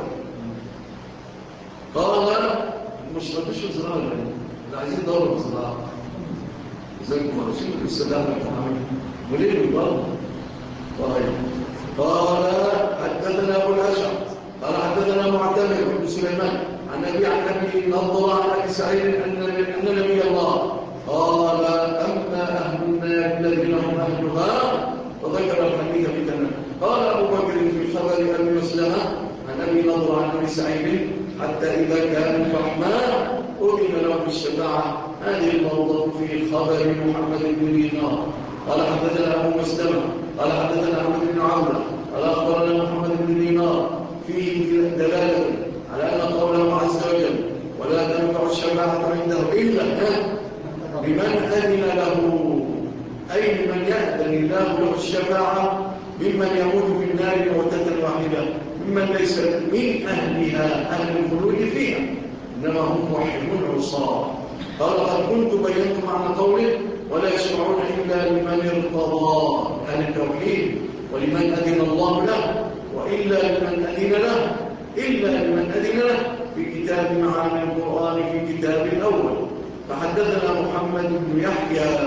قال مش رضيش يزرعوا اللي عايزين دورة بزراعة زي ما رسول السلام عليكم وليه بالبرد. طيب قال حدثنا أبو الأشعث قال حدثنا معتمر بن سليمان عن أبي عن أبي نضر عن أبي سعيد أن نبي الله قال أما أهل النار الذين هم أهلها، وذكر الحديث بتمام. قال أبو بكر في خبر أبي مسلمة عن أبي نضر عن أبي سعيد حتى إذا كان الرحمن أذن له بالشفاعة. هذه الموضوع في خبر محمد بن دينار. قال حدثنا أبو مسلمة قال حدثنا أحمد بن عمرو قال أخبرنا محمد بن دينار فيه دلالة على أن قوله عز وجل ولا تنفع الشفاعة عنده إلا لمن أذن له، أي لمن يأذن الله له الشفاعة ممن يموت في النار موتة واحدة، ممن ليس من أهلها أهل الخلود فيها، إنما هم موحدون عصاة. قال قد كنت بينت معنى قوله ولا يشفعون إلا لمن ارتضى أهل التوحيد ولمن أذن الله له، وإلا لمن أذن له إلا لمن أذن له في كتاب معاني القرآن في كتاب الأول. فحدثنا محمد بن يحيى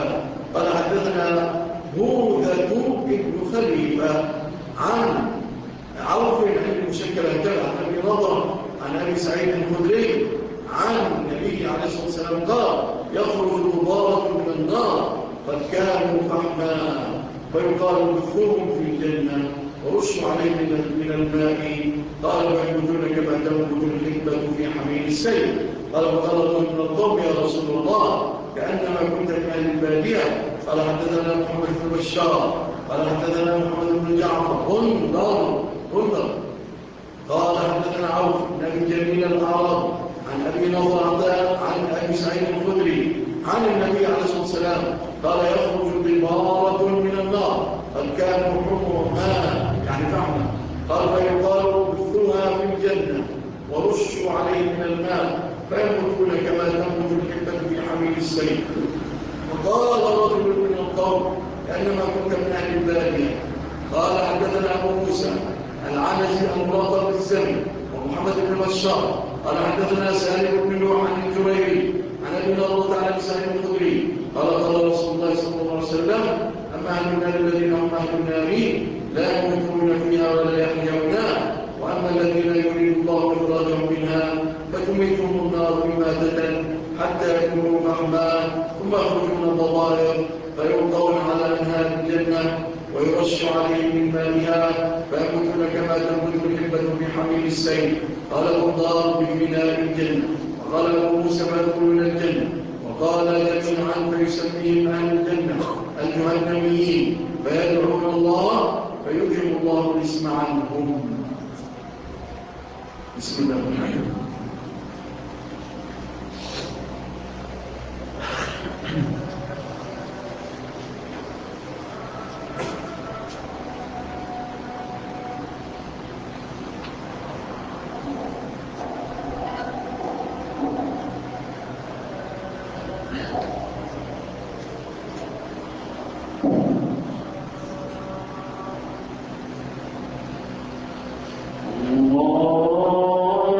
قال حدثنا بوذة بن خليفة عن عوف عن مشكل هكذا عن ابي نضر عن ابي سعيد الخدري عن النبي عليه الصلاه والسلام قال يخرج غبارة من النار قد كانوا فحما فيقال بثهم في الجنه ورشوا عليه من الماء قال وينبتون كما تنبت الحكمه في حميل السيل قال وقال رجل من القوم يا رسول الله كانما كنت من اهل الباديه قال حدثنا محمد بن بشار قال حدثنا محمد بن جعفر غندر غندر قال حدثنا عوف بن ابي جميل الاعرابي عن ابي نضرة عن ابي سعيد الخدري عن النبي عليه الصلاه والسلام قال يخرج ضمارة من النار قد كانوا حمرها يعني فحما قال فيقال بثها في الجنه ورشوا عليه من الماء فينبتون كما تنبت الحبه في حميل السيل. وقال رجل من القوم كانما كنت من اهل الباديه قال حدثنا ابو موسى العنزي المراقب الزمن ومحمد بن بشار قال حدثنا سالم بن نوح عن الجريري عن ابي نضرة عن ابي سعيد الخدري قال قال رسول الله صلى الله عليه وسلم اما اهل النار الذين هم اهل النار لا يموتون فيها ولا يحيون واما الذين يريد الله اخراجهم منها فتميتهم النار اماته حتى يكونوا فحما ثم يخرجون الضمائر فيلقون على انهار الجنه ويرش عليه من مائها فيموتون كما تنبت الحبه في حميل السيل. قال الضار بفناء الجنه وقال ابو موسى فيدخلون الجنه وقال لكن عن فيسميهم اهل الجنه الجهنميين فيدعون الله فيذهب الله الاسم عنهم. بسم الله الرحمن الرحيم.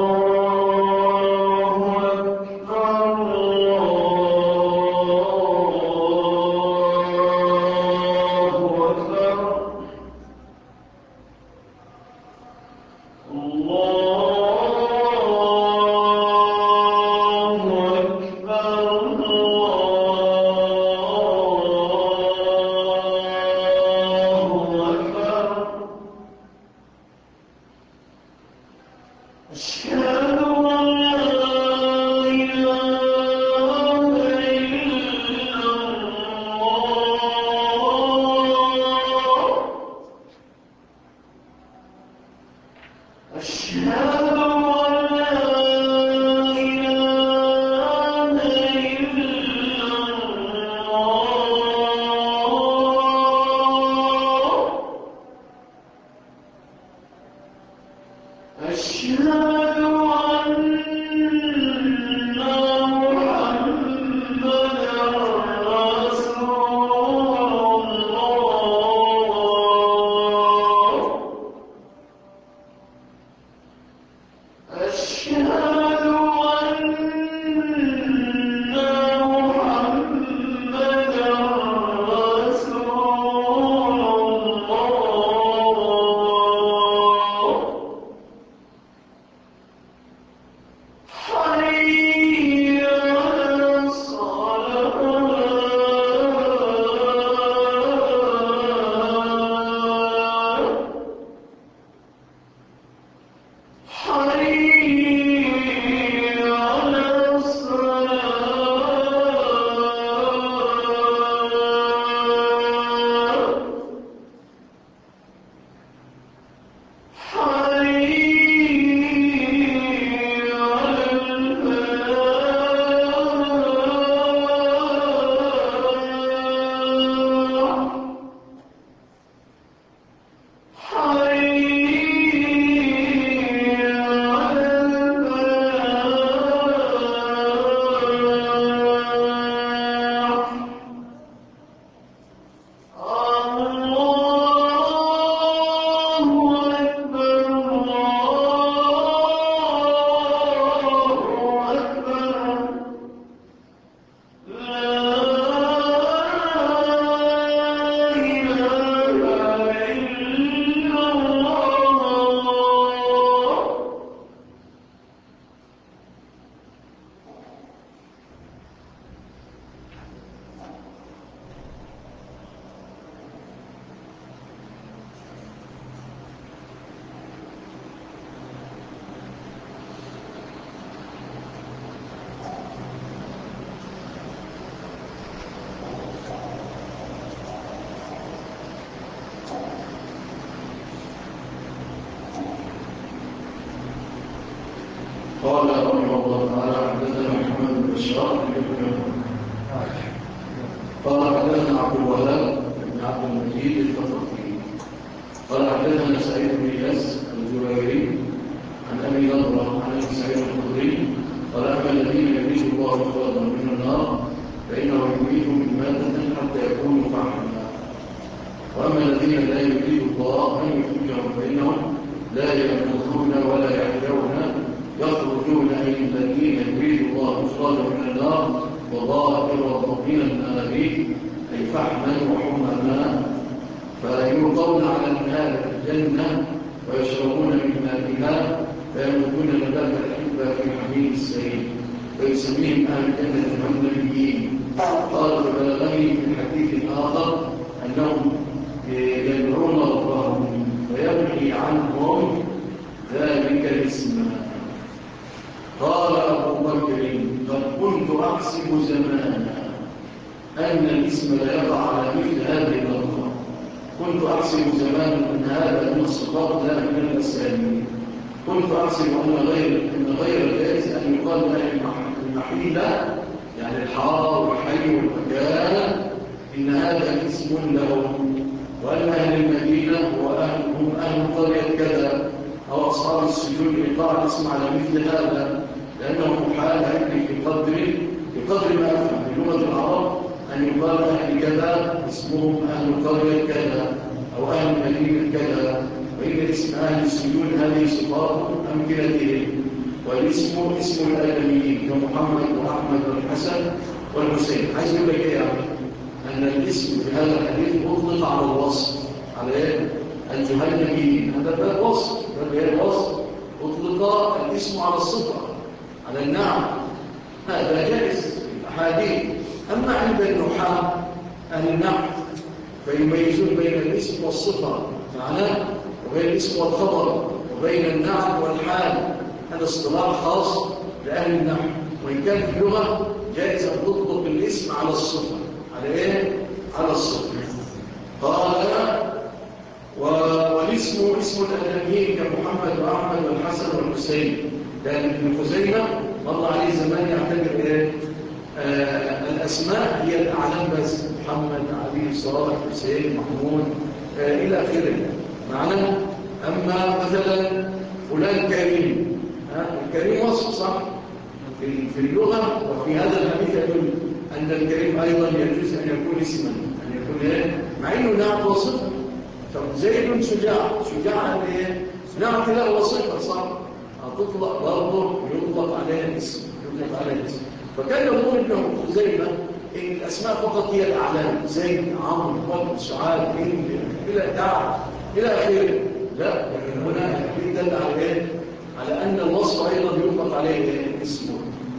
الله قال حدثنا عبد الوهاب بن عبد المجيد الثقفي قال حدثنا سعيد بن اياس الجريري عن ابي نضره عن ابي سعيد الخدري قال اما الذين يريد الله اخراجهم من النار فانه يريدهم اماته حتى يكونوا فحما، واما الذين لا يريد الله ان يخرجهم فانهم لا يموتون ولا يحيون يخرجون من الذين يريد الله اخراجهم من النار وظاهر من النار اي فحما وحمما، فيلقون على النار الجنه ويشربون من مائها فيموتون نبات الحبه في حميم السعيد ويسميهم اهل الجنه والنبيين. قال فبلغني في حديث اخر انهم يدعون ربهم ويبني عنهم ذلك الاسم. قال ابو بكر قد كنت احسب زمانا ان الاسم لا يقع على مثل هذه اللفظه، كنت احسب زمانا ان هذا من الصفات لا من الاسامي، كنت احسب ان غير ان غير جائز ان يقال لها المحيله يعني الحاره والحي والمكان ان هذا اسم لهم، وان اهل المدينه واهل هم اهل قريه كذا او اصحاب السجود ايقاع الاسم على مثل هذا، لانه محال علمي في قدر بقدر ما افهم في لغه العرب ان يقال اهل كذا اسمهم اهل قريه كذا او اهل مدينه كذا، وان اسم اهل السجود هذه صفات امكنتهم، والاسم اسم الادميين كمحمد واحمد والحسن والحسين. عايز اقول لك ايه يعني؟ ان الاسم في هذا الحديث اطلق على الوصف، على ايه؟ الجهنميين، هذا باب وصف، باب ايه الوصف؟ اطلق الاسم على الصفه، على النعم، هذا جائز احاديث. اما عند النحاة اهل النحو فيميزون بين الاسم والصفه معناه، وبين الاسم والخبر، وبين النعم والحال، هذا اصطلاح خاص لاهل النحو، وان كان في اللغه جائز ان تطلق الاسم على الصفه، على ايه؟ على الصفه. قال والاسم اسم الادميين كمحمد واحمد والحسن والحسين، لان ابن خزيمه مر عليه زمان يعتبر ايه؟ آه الاسماء هي الاعلام بس، محمد علي صالح حسين محمود آه الى اخره معناه. اما مثلا فلان كريم، آه الكريم وصف صح في في اللغه، وفي هذا الحديث يدل ان الكريم ايضا يجوز ان يكون اسما، ان يكون ايه؟ مع انه نعت وصفه. زيد شجاع، شجاع ايه؟ نعت له وصفه صح، تطلق برضه يطلق عليه اسم، يطلق عليه اسم. فكان يقول ابن خزيمه ان الاسماء فقط هي الاعلام، زيد عمرو بكر سعاد هند الى دعوه الى اخره، لا، لكن هنا يدل على ايه؟ على ان الوصف ايضا يطلق عليه ايه؟ اسمه.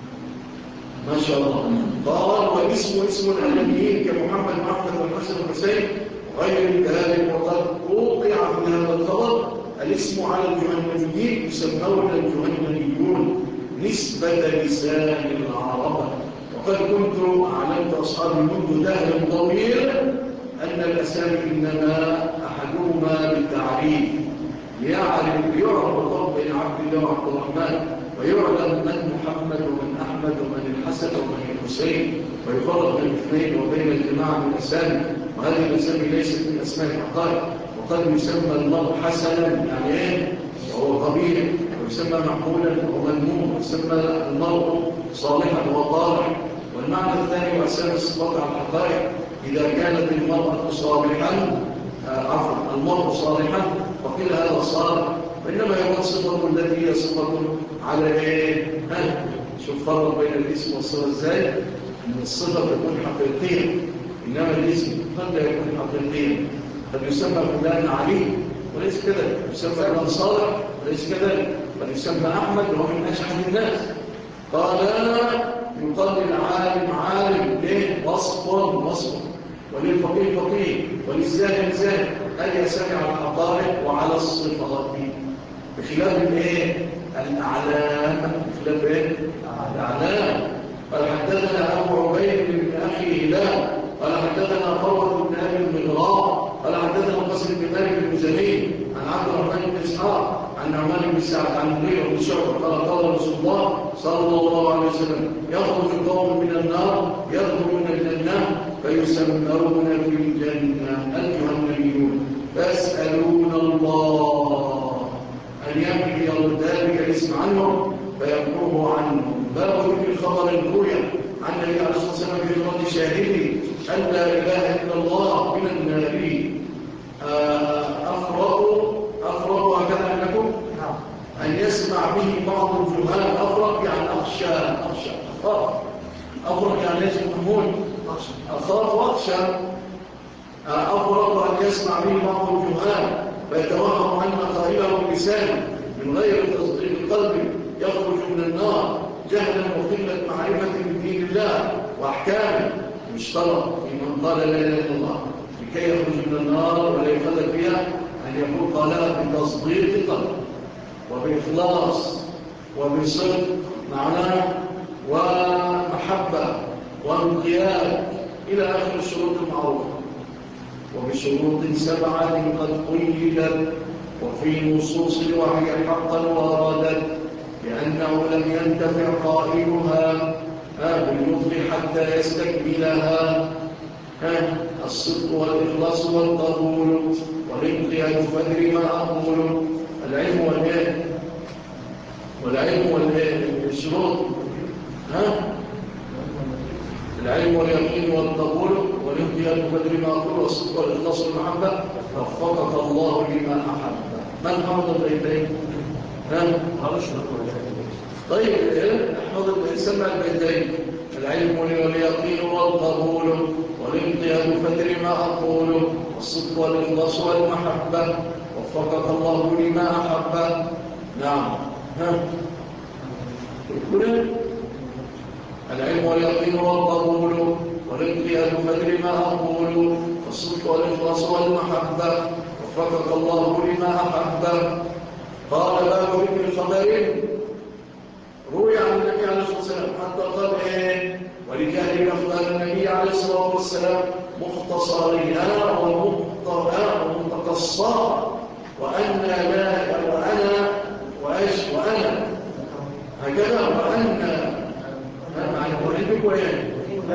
ما شاء الله. قال والاسم اسم الادميين كمحمد واحمد والحسن والحسين وغير ذلك، وقد وقع في هذا الخبر الاسم على الجهنميين يسمون الجهنميون نسبة لسان العرب. وقد كنت أعلمت أصحابي منذ دهر طويل أن الأسامي إنما أحدهما بالتعريف، يعرف يعرف الفرق بين عبد الله وعبد الرحمن، ويعلم من محمد ومن أحمد ومن الحسن ومن الحسين، ويفرق بين الاثنين وبين الجماعة من الأسامي، وهذه الأسامي ليست من أسماء الحقائق. وقد يسمى المرء حسنا يعني ايه؟ وهو قبيح، ويسمى محمولا وهو مذموم، ويسمى المرء صالحا وهو طالح. والمعنى الثاني واسامي الصفات على الحقائق اذا كانت المرأة صالحا، عفوا المرء صالحا فقيل هذا صالح، وانما يكون صفة التي هي صفة على ايه؟ ها شوف فرق بين الاسم والصفة ازاي؟ ان الصفة تكون حقيقية، انما الاسم قد لا يكون حقيقيا. قد يسمى فلان علي وليس كذلك، يسمى فلان صالح وليس كذلك، قد يسمى احمد وهو من اشهد الناس. قال يقال للعالم عالم، ليه؟ وصف وصف، وللفقيه فقيه، وللزاهد زاهد. هذه اسامي على الحقائق وعلى الصفات، بخلاف الايه؟ الاعلام، بخلاف ايه؟ الاعلام. قال حدثنا ابو عبيد بن اخي هلال قال حدثنا فروة بن ابي المغراء قال حدثنا قاسم بن مالك المزني عن عبد الرحمن بن اسحاق عن نعمان بن سعد عن مغيرة بن شعبة قال قال رسول الله صلى الله عليه وسلم يخرج قوم من النار ويسمون في الجنة أيها النبيون فاسألون الله أن يمحي ذلك الاسم عنهم فيمحوه عنهم. باب ذكر الخبر الرؤيا عن النبي عليه الصلاة والسلام في إخراج شاهده أن لا إله إلا الله من النبي أفرغوا أفرغوا هكذا لكم أن يسمع به بعض الجهال. أفرغ يعني أخشى أخشى أخاف أفرغ يعني ليس محمول أخاف وأخشى. أفرغ أن يسمع به بعض الجهال فيتوهم أن قائله بلسانه من غير تصديق قلبه يخرج من النار جهلا وقلة معرفة بدين الله وأحكامه. يشترط في من قال لا إله إلا الله لكي يخرج من النار ولا يخلد فيها أن يكون قالها بتصديق قلب وبإخلاص وبصدق معناه ومحبة وانقياد إلى آخر الشروط المعروفة. وبشروط سبعة قد قيدت وفي نصوص الوحي حقا وردت لأنه لم ينتفع قائلها بالمطلق حتى يستكملها الصدق والإخلاص والقبول والانقياد فدر ما أقول العلم والعلم والعلم والشروط ها العلم واليقين والقبول والانقياد فدر ما أقول والصدق والإخلاص والمحبة وفقك الله لما أحب. من حفظ البيتين؟ ها هذا الشروط. طيب احفظ سمع البيتين العلم واليقين والقبول والانقياد فدر ما أقول والصدق والإخلاص والمحبة وفقك الله لما أحب. نعم ها كل العلم واليقين والقبول والانقياد فدر ما أقول والصدق والإخلاص والمحبة وفقك الله لما أحب. قال باب ذكر الخبر روي عن النبي عليه الصلاة والسلام حتى قال ايه ولذلك أخبار النبي عليه الصلاة والسلام مختصرها ومقتصرة وأن لا وأنا وإيش وأنا هكذا وأن معنى قريبك وين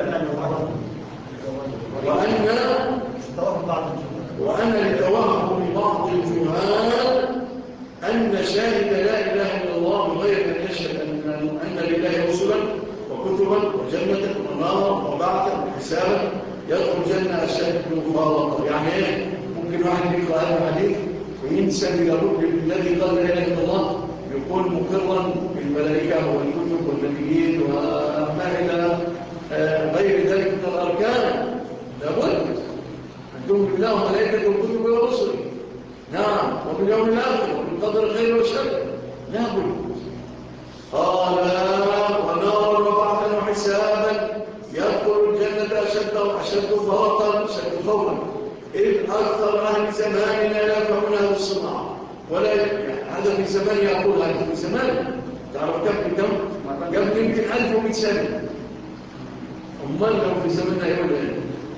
وأن وأنا لتوهم لبعض الجهال أن شاهد لا إله إلا الله بغير أن يشهد أن, أن لله رسلا وكتبا وجنة ونارا وبعثا وحسابا يدخل الجنة أشد مفارقة. يعني إيه؟ ممكن واحد يقرأ هذا الحديث وينسى لابد الذي قال لا إله إلا الله يكون مقرا بالملائكة والكتب والنبيين وما إلى غير ذلك من الأركان. لابد أن تؤمن بالله وملائكته وكتبه ورسله. نعم وباليوم الآخر وبالقدر الخير والشر لابد. قال ونارا وبعثا وحسابا يدخل الجنة أشد أشد فرقا أشد خوفا إذ أكثر أهل زماننا لا يفهمون هذا الصناعة ولا هذا في زمان يقول هذا في زمان تعرف كم كم قبل يمكن ألف ومئة سنة. أمال لو في زماننا يقول إيه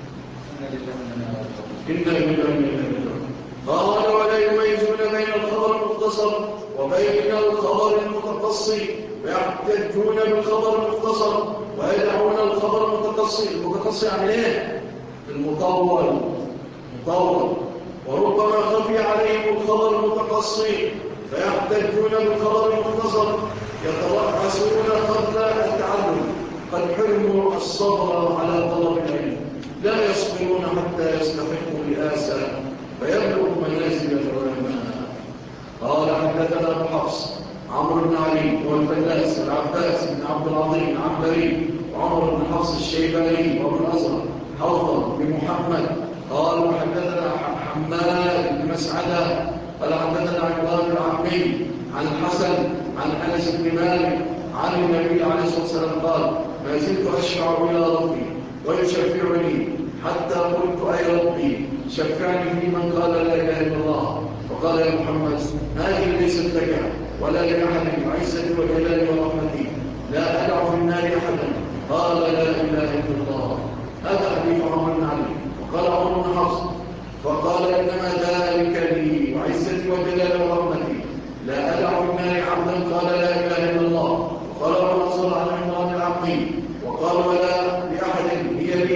إنا لله قال ولا يميزون بين الخبر المختصر وبين الخبر المتقصي ويحتجون بالخبر المختصر ويدعون الخبر المتقصي. المتقصي عن ايه؟ المطول مطول وربما خفي عليهم الخبر المتقصي فيحتجون بالخبر المختصر يترأسون قبل التعلم قد حرموا الصبر على طلب العلم لا يصبرون حتى يستحقوا رئاسة فيبلغ منازل العلماء. قال حدثنا ابو حفص عمرو بن علي والفلاس العباس بن عبد العظيم العنبري وعمر بن حفص الشيباني وابو الازرق حوضر بمحمد قالوا حدثنا حماد بن مسعده قال حدثنا عمران العمي عن الحسن عن انس بن مالك عن النبي عليه الصلاه والسلام قال ما زلت اشفع الى ربي ويشفعني حتى قلت اي ربي شفعني في من قال لا اله الا الله فقال يا محمد هذه ليست لك ولا لاحد وعزتي وجلالي ورحمتي لا ادع في النار احدا قال لا اله الا الله. هذا حديث عمر بن علي. وقال عمر بن حفص فقال انما ذلك لي وعزتي وجلالي ورحمتي لا ادع في النار عبدا قال لا اله الا الله. وقال ابو نصر عن عمران العقيل وقال ولا لاحد هي لي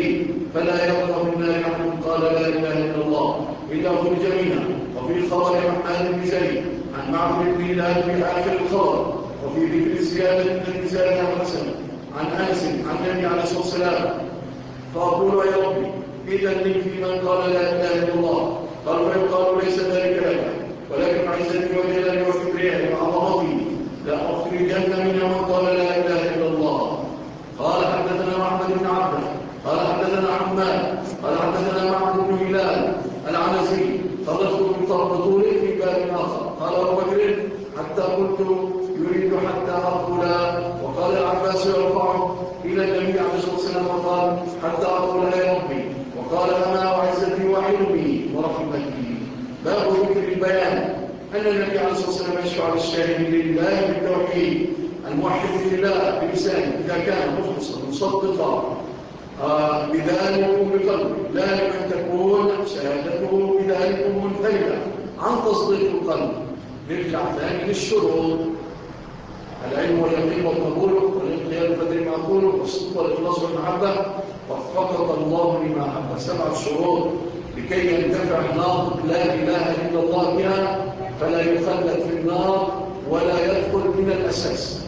فلا يبقى من النار أحد قال لا إله إلا الله إلا خرج منها. وفي خبر حماد بن زيد عن معبد بن هلال في آخر الخبر، وفي ذكر زيادة بن زيادة الحسن عن أنس عن النبي عليه الصلاة والسلام. فأقول يا ربي إذا لي في من قال لا إله إلا الله. قال فيقال ليس ذلك لك، ولكن عزتي وجلالي وكبريائي وعظمتي لا أخرجن من من قال لا إله إلا الله. قال حدثنا محمد بن عبده قال حدثنا حماد قال حدثنا معبد بن هلال العنزي خرجت من طول في باب آخر. قال أبو بكر حتى قلت يريد حتى أقول، وقال العباس يرفعه إلى النبي عليه الصلاة والسلام وقال حتى أقول يا ربي، وقال أنا وعزتي وحلمي ورحمتي. باب ذكر البيان أن النبي عليه الصلاة والسلام يشفع للشاهد لله بالتوحيد الموحد لله بلسانه إذا كان مخلصا مصدقا آه بذلك بقلبه، لا لمن تكون شهادته بذلك منفردة عن تصديق القلب. نرجع ثاني للشروط: العلم واليقين والقبول والانقياد والقدر المعقول والصدق والاخلاص والمحبه وفقك الله لما احب. سبع شروط لكي ينتفع الناطق لا اله الا الله بها فلا يخلد في النار ولا يدخل من الاساس.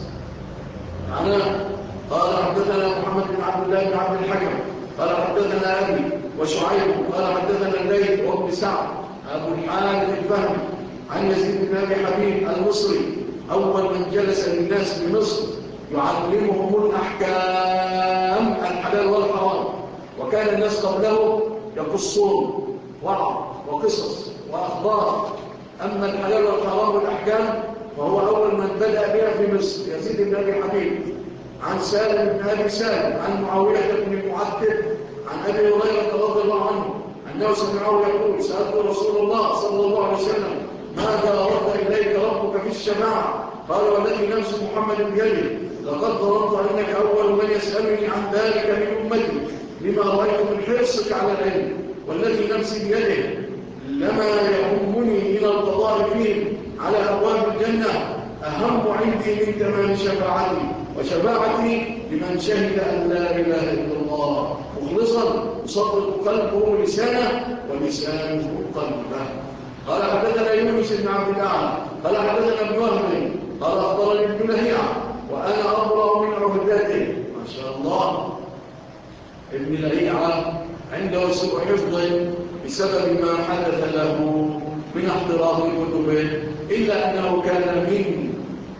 معناه قال حدثنا محمد بن عبد الله بن عبد الحكم قال حدثنا ابي وشعيب قال حدثنا الليث وابن سعد ابو الحارث الفهمي عن يزيد بن ابي حبيب المصري اول من جلس للناس في مصر يعلمهم الاحكام الحلال والحرام، وكان الناس قبله يقصون وعظ وقصص واخبار. اما الحلال والحرام والاحكام فهو اول من بدا بها في مصر يزيد بن ابي حبيب عن سالم بن ابي سالم عن معاويه بن المعتب عن ابي هريره رضي الله عنه انه سمعه يقول سالت رسول الله صلى الله عليه وسلم ماذا رد اليك ربك في الشفاعه؟ قال والذي نفس محمد بيده لقد ظننت انك اول من يسالني عن ذلك من امتي لما رايت من حرصك على العلم، والذي نفسي بيده لما يهمني من القضاء فيه على ابواب الجنه اهم عندي من تمام شفاعتي، وشفاعتي لمن شهد ان لا اله الا الله مخلصا يصدق قلبه لسانه ولسانه قلبه. قال حدثنا يونس بن عبد الله قال حدثنا ابن وهب قال اخبرني ابن لهيعه وانا ابرا من عهدته. ما شاء الله، ابن لهيعه عنده سوء حفظ بسبب ما حدث له من احتراق كتبه، الا انه كان من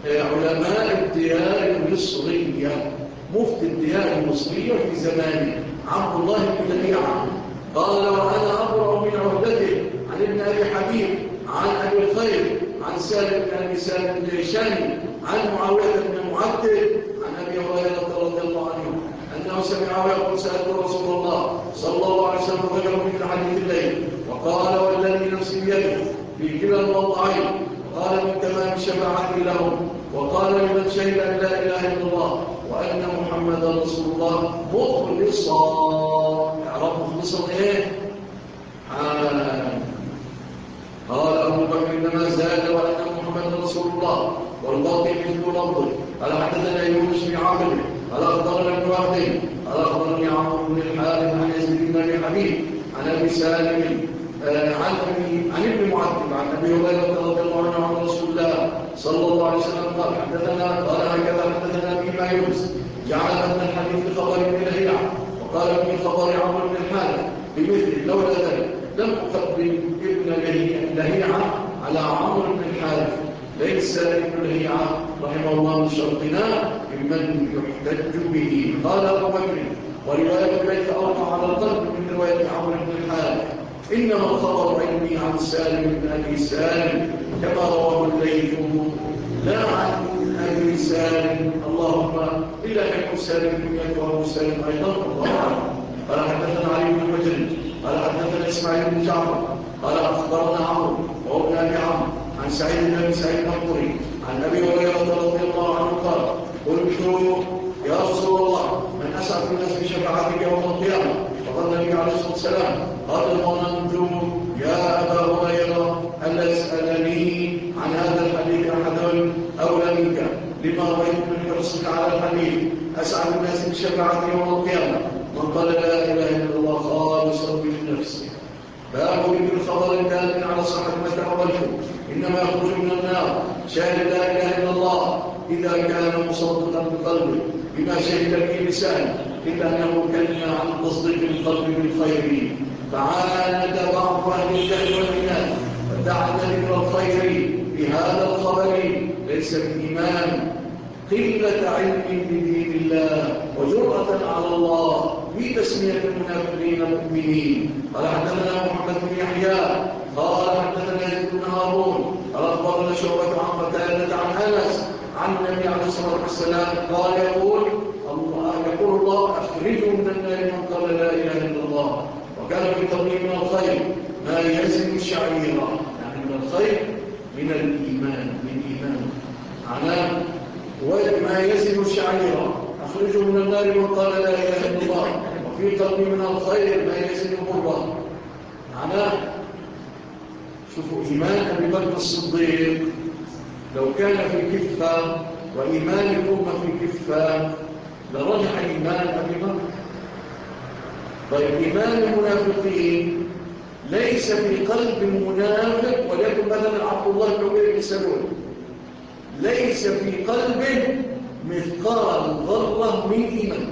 علماء الديار المصريه، مفتي الديار المصريه في زمانه عبد الله بن لهيعه. قال وانا ابرا من عهدته عن ابن ابي حبيب عن ابي الخير عن سالم بن ابي سالم الجيشاني عن معاويه بن معتب عن ابي هريره رضي الله عنه انه سمعه يقول سالت رسول الله صلى الله عليه وسلم غيره من حديث الليل وقال والذي نفسي بيده في كلا الوضعين، قال من تمام شفاعتي لهم، وقال لمن شهد ان لا اله الا الله وان محمدا رسول الله مخلصا. اعرف مخلصا ايه؟ قال ابو بكر انما زاد وان محمدا رسول الله والباقي مثل لفظه. قال حدثنا يونس بن عاقل قال اخبرنا ابن وهب قال اخبرني عمرو بن الحارث عن يزيد بن ابي حبيب عن ابي سالم عن عن ابن معتب عن ابي هريره رضي الله عنه عن رسول الله صلى الله عليه وسلم قال حدثنا قال هكذا حدثنا فيما يونس جعل من الحديث خبر ابن لهيعه وقال في خبر عمرو بن الحارث بمثل لولا ذلك لم اقدم ابن لهيعه على عمرو بن الحارث. ليس ابن لهيعه رحمه الله من شرطنا ممن يحتج به. قال ابو بكر وروايه الليث اوقع على القلب من روايه عمرو بن الحارث، انما الخبر عندي عن سالم بن ابي سالم كما رواه الليث لا عن ابي سالم، اللهم الا ان يكون سالم بن ابي سالم ايضا الله اعلم. قال حدثنا علي بن مجد قال حدثنا اسماعيل بن جعفر قال اخبرنا عمرو وهو ابن ابي عمرو عن سعيد بن ابي سعيد الخدري عن ابي هريره رضي الله عنه قال قلت يا رسول الله من اسعد الناس بشفاعتك يوم القيامه؟ فقال النبي عليه الصلاه والسلام قد ظننت يا ابا هريره الا يسالني عن هذا الحديث احد اولى منك لما رايت من حرصك على الحديث أسعد الناس بشفاعة يوم القيامة من قال لا إله إلا الله خالصا من نفسه. باب ذكر الخبر الدال على صحة ما تأولته إنما يخرج من النار شاهد لا إله إلا الله إذا كان مصدقا بقلبه بما شهد به لسانه إلا أنه كان عن تصديق القلب بالخير فعاند بعض أهل الجهل والعناد فدعا ذكر الخير بهذا الخبر ليس الإيمان قلة علم بدين الله وجرأة على الله في تسمية المنافقين مؤمنين. قال حدثنا محمد بن يحيى قال حدثنا يزيد بن هارون قال أخبرنا شعبة عن قتادة عن أنس عن النبي عليه الصلاة والسلام قال يقول الله يقول الله أخرجوا من النار من قال لا إله إلا الله وكان في قلبه من الخير ما يزن الشعيرة يعني من الخير من الإيمان من إيمان معناه وما يزن الشعيرة أخرجوا من النار من قال لا إله إلا الله وفي قلبي من الخير ما يزن بره معناه شوفوا إيمان أبي بكر الصديق لو كان في كفة وإيمان الأمة في كفة لرجح إيمان أبي بكر. طيب إيمان المنافقين ليس في قلب المنافق ولكن مثلا عبد الله بن أبي بن سلول ليس في قلبه مثقال ذرة من إيمان.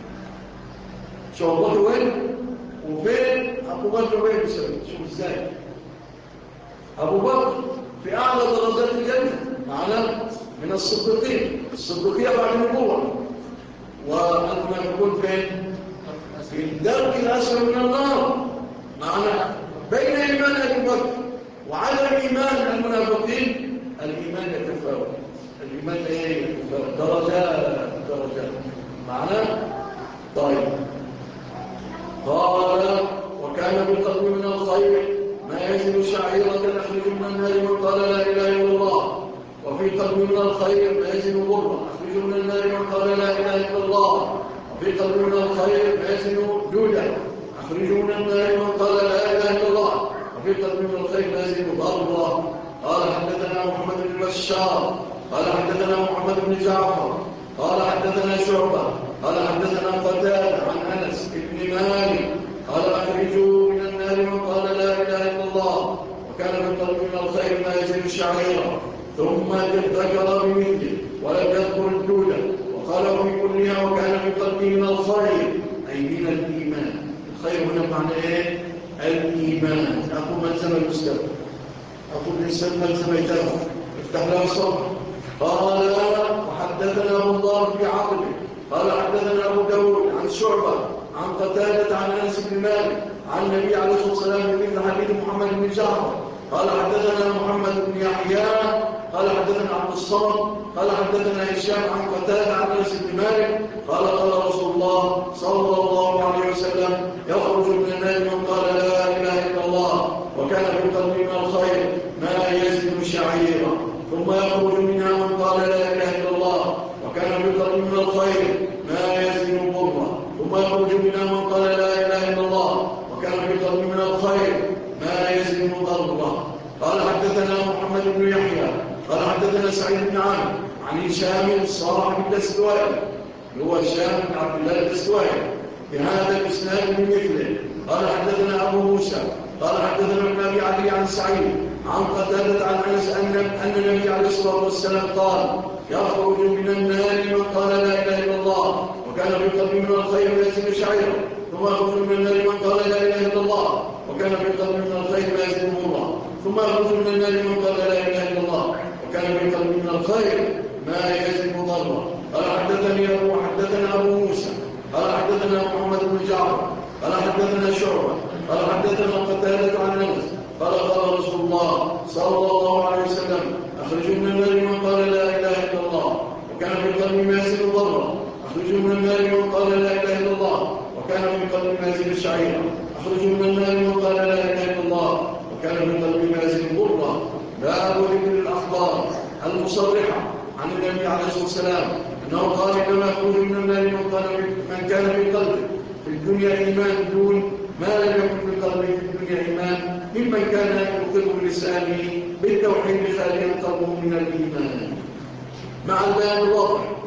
شو الله وين وفين أبو بكر وين بسبب شوف إزاي أبو بكر في أعلى درجات الجنة معنا من الصديقين الصديقية بعد النبوة والمنافقون فين في الدرك الأسفل من النار معنا بين إيمان أبي بكر وعدم إيمان المنافقين الإيمان يتفاوت الإيمان إيه درجات درجات معنا. طيب قال وكان بالقلب من الخير ما يزن شعيرة أخرج من النار من قال لا إله إلا الله وفي قلب من الخير ما يزن بره أخرج من النار من قال لا إله إلا الله وفي قلب من الخير ما يزن جودة أخرج من النار من قال لا إله إلا الله وفي قلب من الخير ما يزن ضرة. قال حدثنا محمد بن بشار قال حدثنا محمد بن جعفر قال حدثنا شعبة قال حدثنا قتادة عن أنس بن مالك قال أخرجوا من النار من قال لا إله إلا الله وكان في قلبه من الخير ما يزن الشعيرة ثم ذكر بمثله ولم يذكر الجودة وقال في كلها وكان في قلبه من الخير أي من الإيمان. الخير هنا معنى إيه؟ الإيمان. أقول من سمى المستوى أقول الإنسان من سميته افتح له الصبر. قال وحدثنا أبو الضار في عقبه قال حدثنا أبو داود عن شعبة عن قتادة عن أنس بن مالك عن النبي عليه الصلاة والسلام بمثل حديث محمد بن جعفر قال حدثنا محمد بن يحيى قال حدثنا عبد الصمد قال حدثنا هشام عن قتادة عن أنس بن مالك قال قال رسول الله صلى الله عليه وسلم يخرج من النار من قال لا إله إلا الله وكان في قلبه من الخير ما يزن شعيرا ثم يخرج منها من قال لا إله إلا الله وكان في قلبه من الخير ما يزن بره ثم يخرج منها من قال لا إله إلا الله وكان في قلبه من الخير ما يزن ضره. قال حدثنا محمد بن يحيى قال حدثنا سعيد بن عامر عن هشام صاحب الدستوائي هو هشام بن عبد الله الدستوائي بهذا الاسناد بمثله. قال حدثنا ابو موسى قال حدثنا ابن ابي علي عن سعيد عن قتادة عن انس ان ان النبي عليه الصلاه والسلام قال يخرج من النار من قال لا اله الا الله وكان في قلبه من الخير ما يزن شعيرا ثم يخرج من النار من قال لا اله الا الله وكان في قلبه من الخير ما يزن الله ثم يخرج من النار من قال لا اله الا الله وكان في قلبه من الخير ما يزن ضره. قال حدثني ابو حدثنا ابو موسى قال حدثنا محمد بن جعفر قال حدثنا شعبة قال حدثنا قتادة عن انس قال قال رسول الله صلى الله عليه وسلم اخرجوا من النار من قال لا اله الا الله وكان في قلبه ما يزن ضره اخرجوا من النار من قال لا اله الا الله وكان في قلبه ما يزن الشعيرة اخرجوا من النار من قال لا اله الا الله وكان في قلبه ما يزن ضره. باب ذكر الاخبار المصرحه عن النبي عليه الصلاه والسلام انه قال انما يخرج من النار من قال من كان في قلبه في الدنيا ايمان دون ما لم يكن في قلبه في الدنيا ايمان ممن كان يقر بلسانه بالتوحيد خاليا قلبه من الايمان. مع البيان الواضح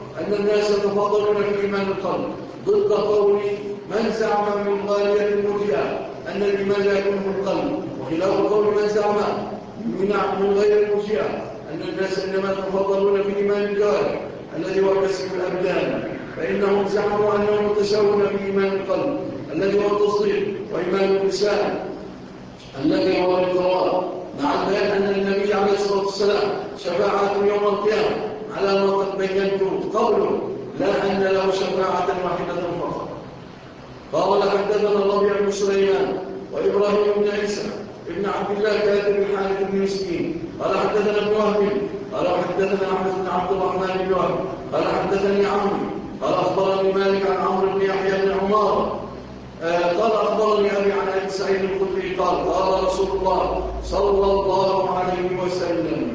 أن الناس يتفاضلون في إيمان القلب ضد قول من زعم من غالية المرجئة أن الإيمان لا يكون في القلب، وخلاف قول من زعم من غير المرجئة أن الناس إنما يتفاضلون في إيمان الجوارح الذي هو كسب الأبدان، فإنهم زعموا أنهم يتساوون في إيمان القلب الذي هو التصديق، وإيمان اللسان الذي هو الإقرار، مع البيان أن النبي عليه الصلاة والسلام شفاعته يوم القيامة على ما قد بينته قبله، لا أن له شفاعة واحدة فقط. قال حدثنا الربيع بن سليمان وإبراهيم بن عيسى ابن عبد الله كاتب الحارث بن مسكين قال حدثنا ابن وهب قال حدثنا أحمد بن عبد الرحمن بن وهب قال حدثني عمرو قال أخبرني مالك عن عمرو بن يحيى بن عمار قال أخبرني أبي عن أبي سعيد الخدري قال قال رسول الله صلى الله عليه وسلم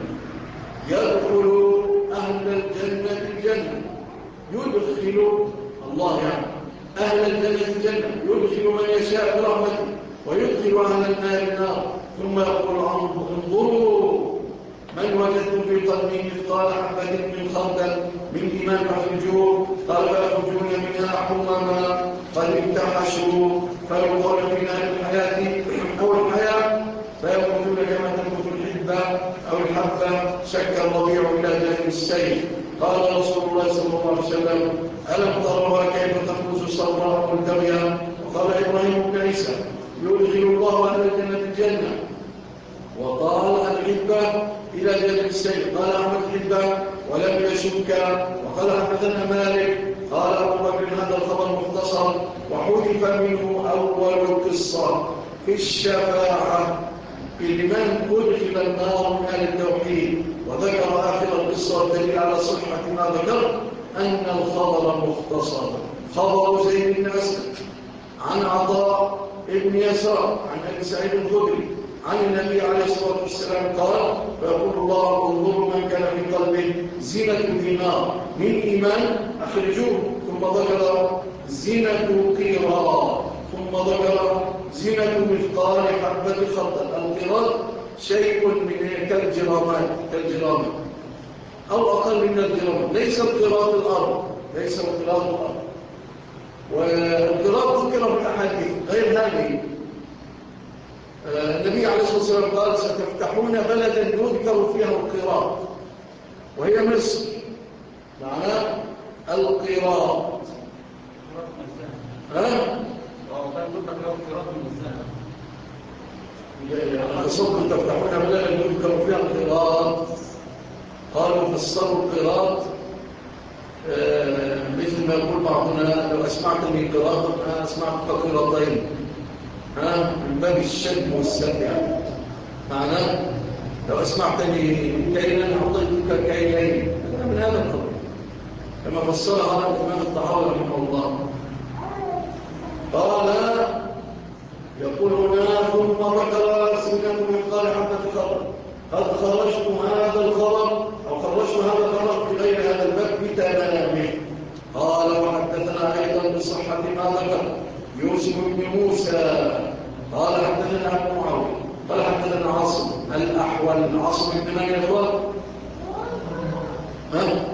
يدخل أهل الجنة الجنة يدخل الله يعني أهل الجنة الجنة يدخل من يشاء برحمته ويدخل أهل النار النار، ثم يقول انظروا من وجدتم في قلبه مثقال حبة من خردل من إيمان فيرجون قال فيخرجون منها حمما قد امتحشوا فيلقون في نار الحياة أو الحياة فيموتون كما تموت الحبة أو الحبة شك الربيع إلى جانب السيف. قال رسول الله صلى الله عليه وسلم ألم تروا كيف تفوز صبرا ملتويا؟ وقال إبراهيم بن عيسى يدخل الله أهل الجنة الجنة، وقال الحبة إلى جانب السيف، قال أحمد الحبة ولم يشك. وقال حدثنا مالك قال أبو بكر هذا الخبر مختصر وحذف منه أول القصة في الشفاعة لمن أدخل النار من أهل التوحيد، وذكر آخر القصة والدليل على صحة ما ذكر أن الخبر مختصر. خبر زيد بن أسد عن عطاء ابن يسار عن أبي سعيد الخدري عن النبي عليه الصلاة والسلام قال فيقول الله انظروا من كان في قلبه زينة دينار من إيمان أخرجوه، ثم ذكر زينة قيراط، ثم ذكر زينة مثقال حبة خردل. القيراط شيء من كالجرامات كالجرامات أو أقل من الجرامات، ليس القيراط الأرض ليس القيراط الأرض والقيراط ذكر في الأحاديث غير هذه. النبي عليه الصلاة والسلام قال ستفتحون بلدا يذكر فيها القيراط وهي مصر، معناه القيراط. ها؟ أصبت تفتحون بلدا يذكر فيها القيراط، قالوا فسروا القيراط آه مثل ما يقول بعضنا لو أسمعتني قراطا أنا أسمعت قراطين، ها من باب الشد والسد يعني، معناه لو أسمعتني كيلا أعطيتك كيلين من هذا القبل كما فسرها الإمام الطحاوي رحمه الله. قال يقول هنا ثم ذكر سنة مثقال حبة خبر قد خرجت هذا الخبر أو خرجت هذا الخبر في غير هذا الباب بتمامه. قال وحدثنا أيضا بصحة ما ذكر يوسف بن موسى قال حدثنا ابن معاوية قال حدثنا عاصم الأحول. عاصم بن من يا اخوان؟ ها؟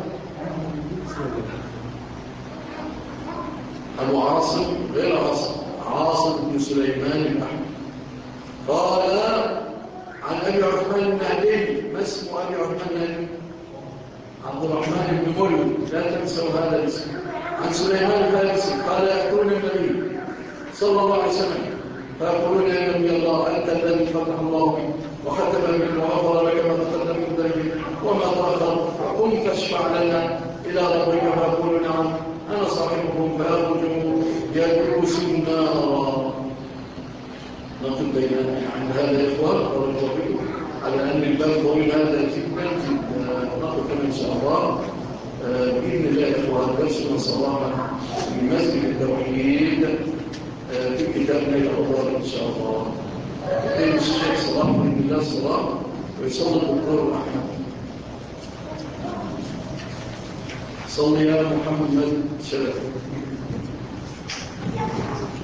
أبو عاصم غير عاصم، عاصم بن سليمان الأحول. قال عن أبي عثمان النهدي. ما اسم أبي عثمان النهدي؟ عبد الرحمن بن مولد، لا تنسوا هذا الاسم. عن سليمان الفارسي قال يأتون النبي صلى الله عليه وسلم فيقولون يا نبي الله أنت الذي فتح الله بك وختم بك وغفر لك ما تقدم من ذنبك وما تأخر، فقم فاشفع لنا إلى ربك. فيقول نعم أنا صاحبكم، فيخرج يدوس النار. نقل بيننا عند هذا الإخوان ورجوكم على أن الباب طويل هذا جدا جدا. نقل إن شاء الله بإذن الله إخوان درسنا صباحا في مسجد التوحيد في كتابنا الأول إن شاء الله. يقيم الشيخ صلاح بإذن الله الصلاة ويصلي الدكتور أحمد. صلي يا محمد شرف.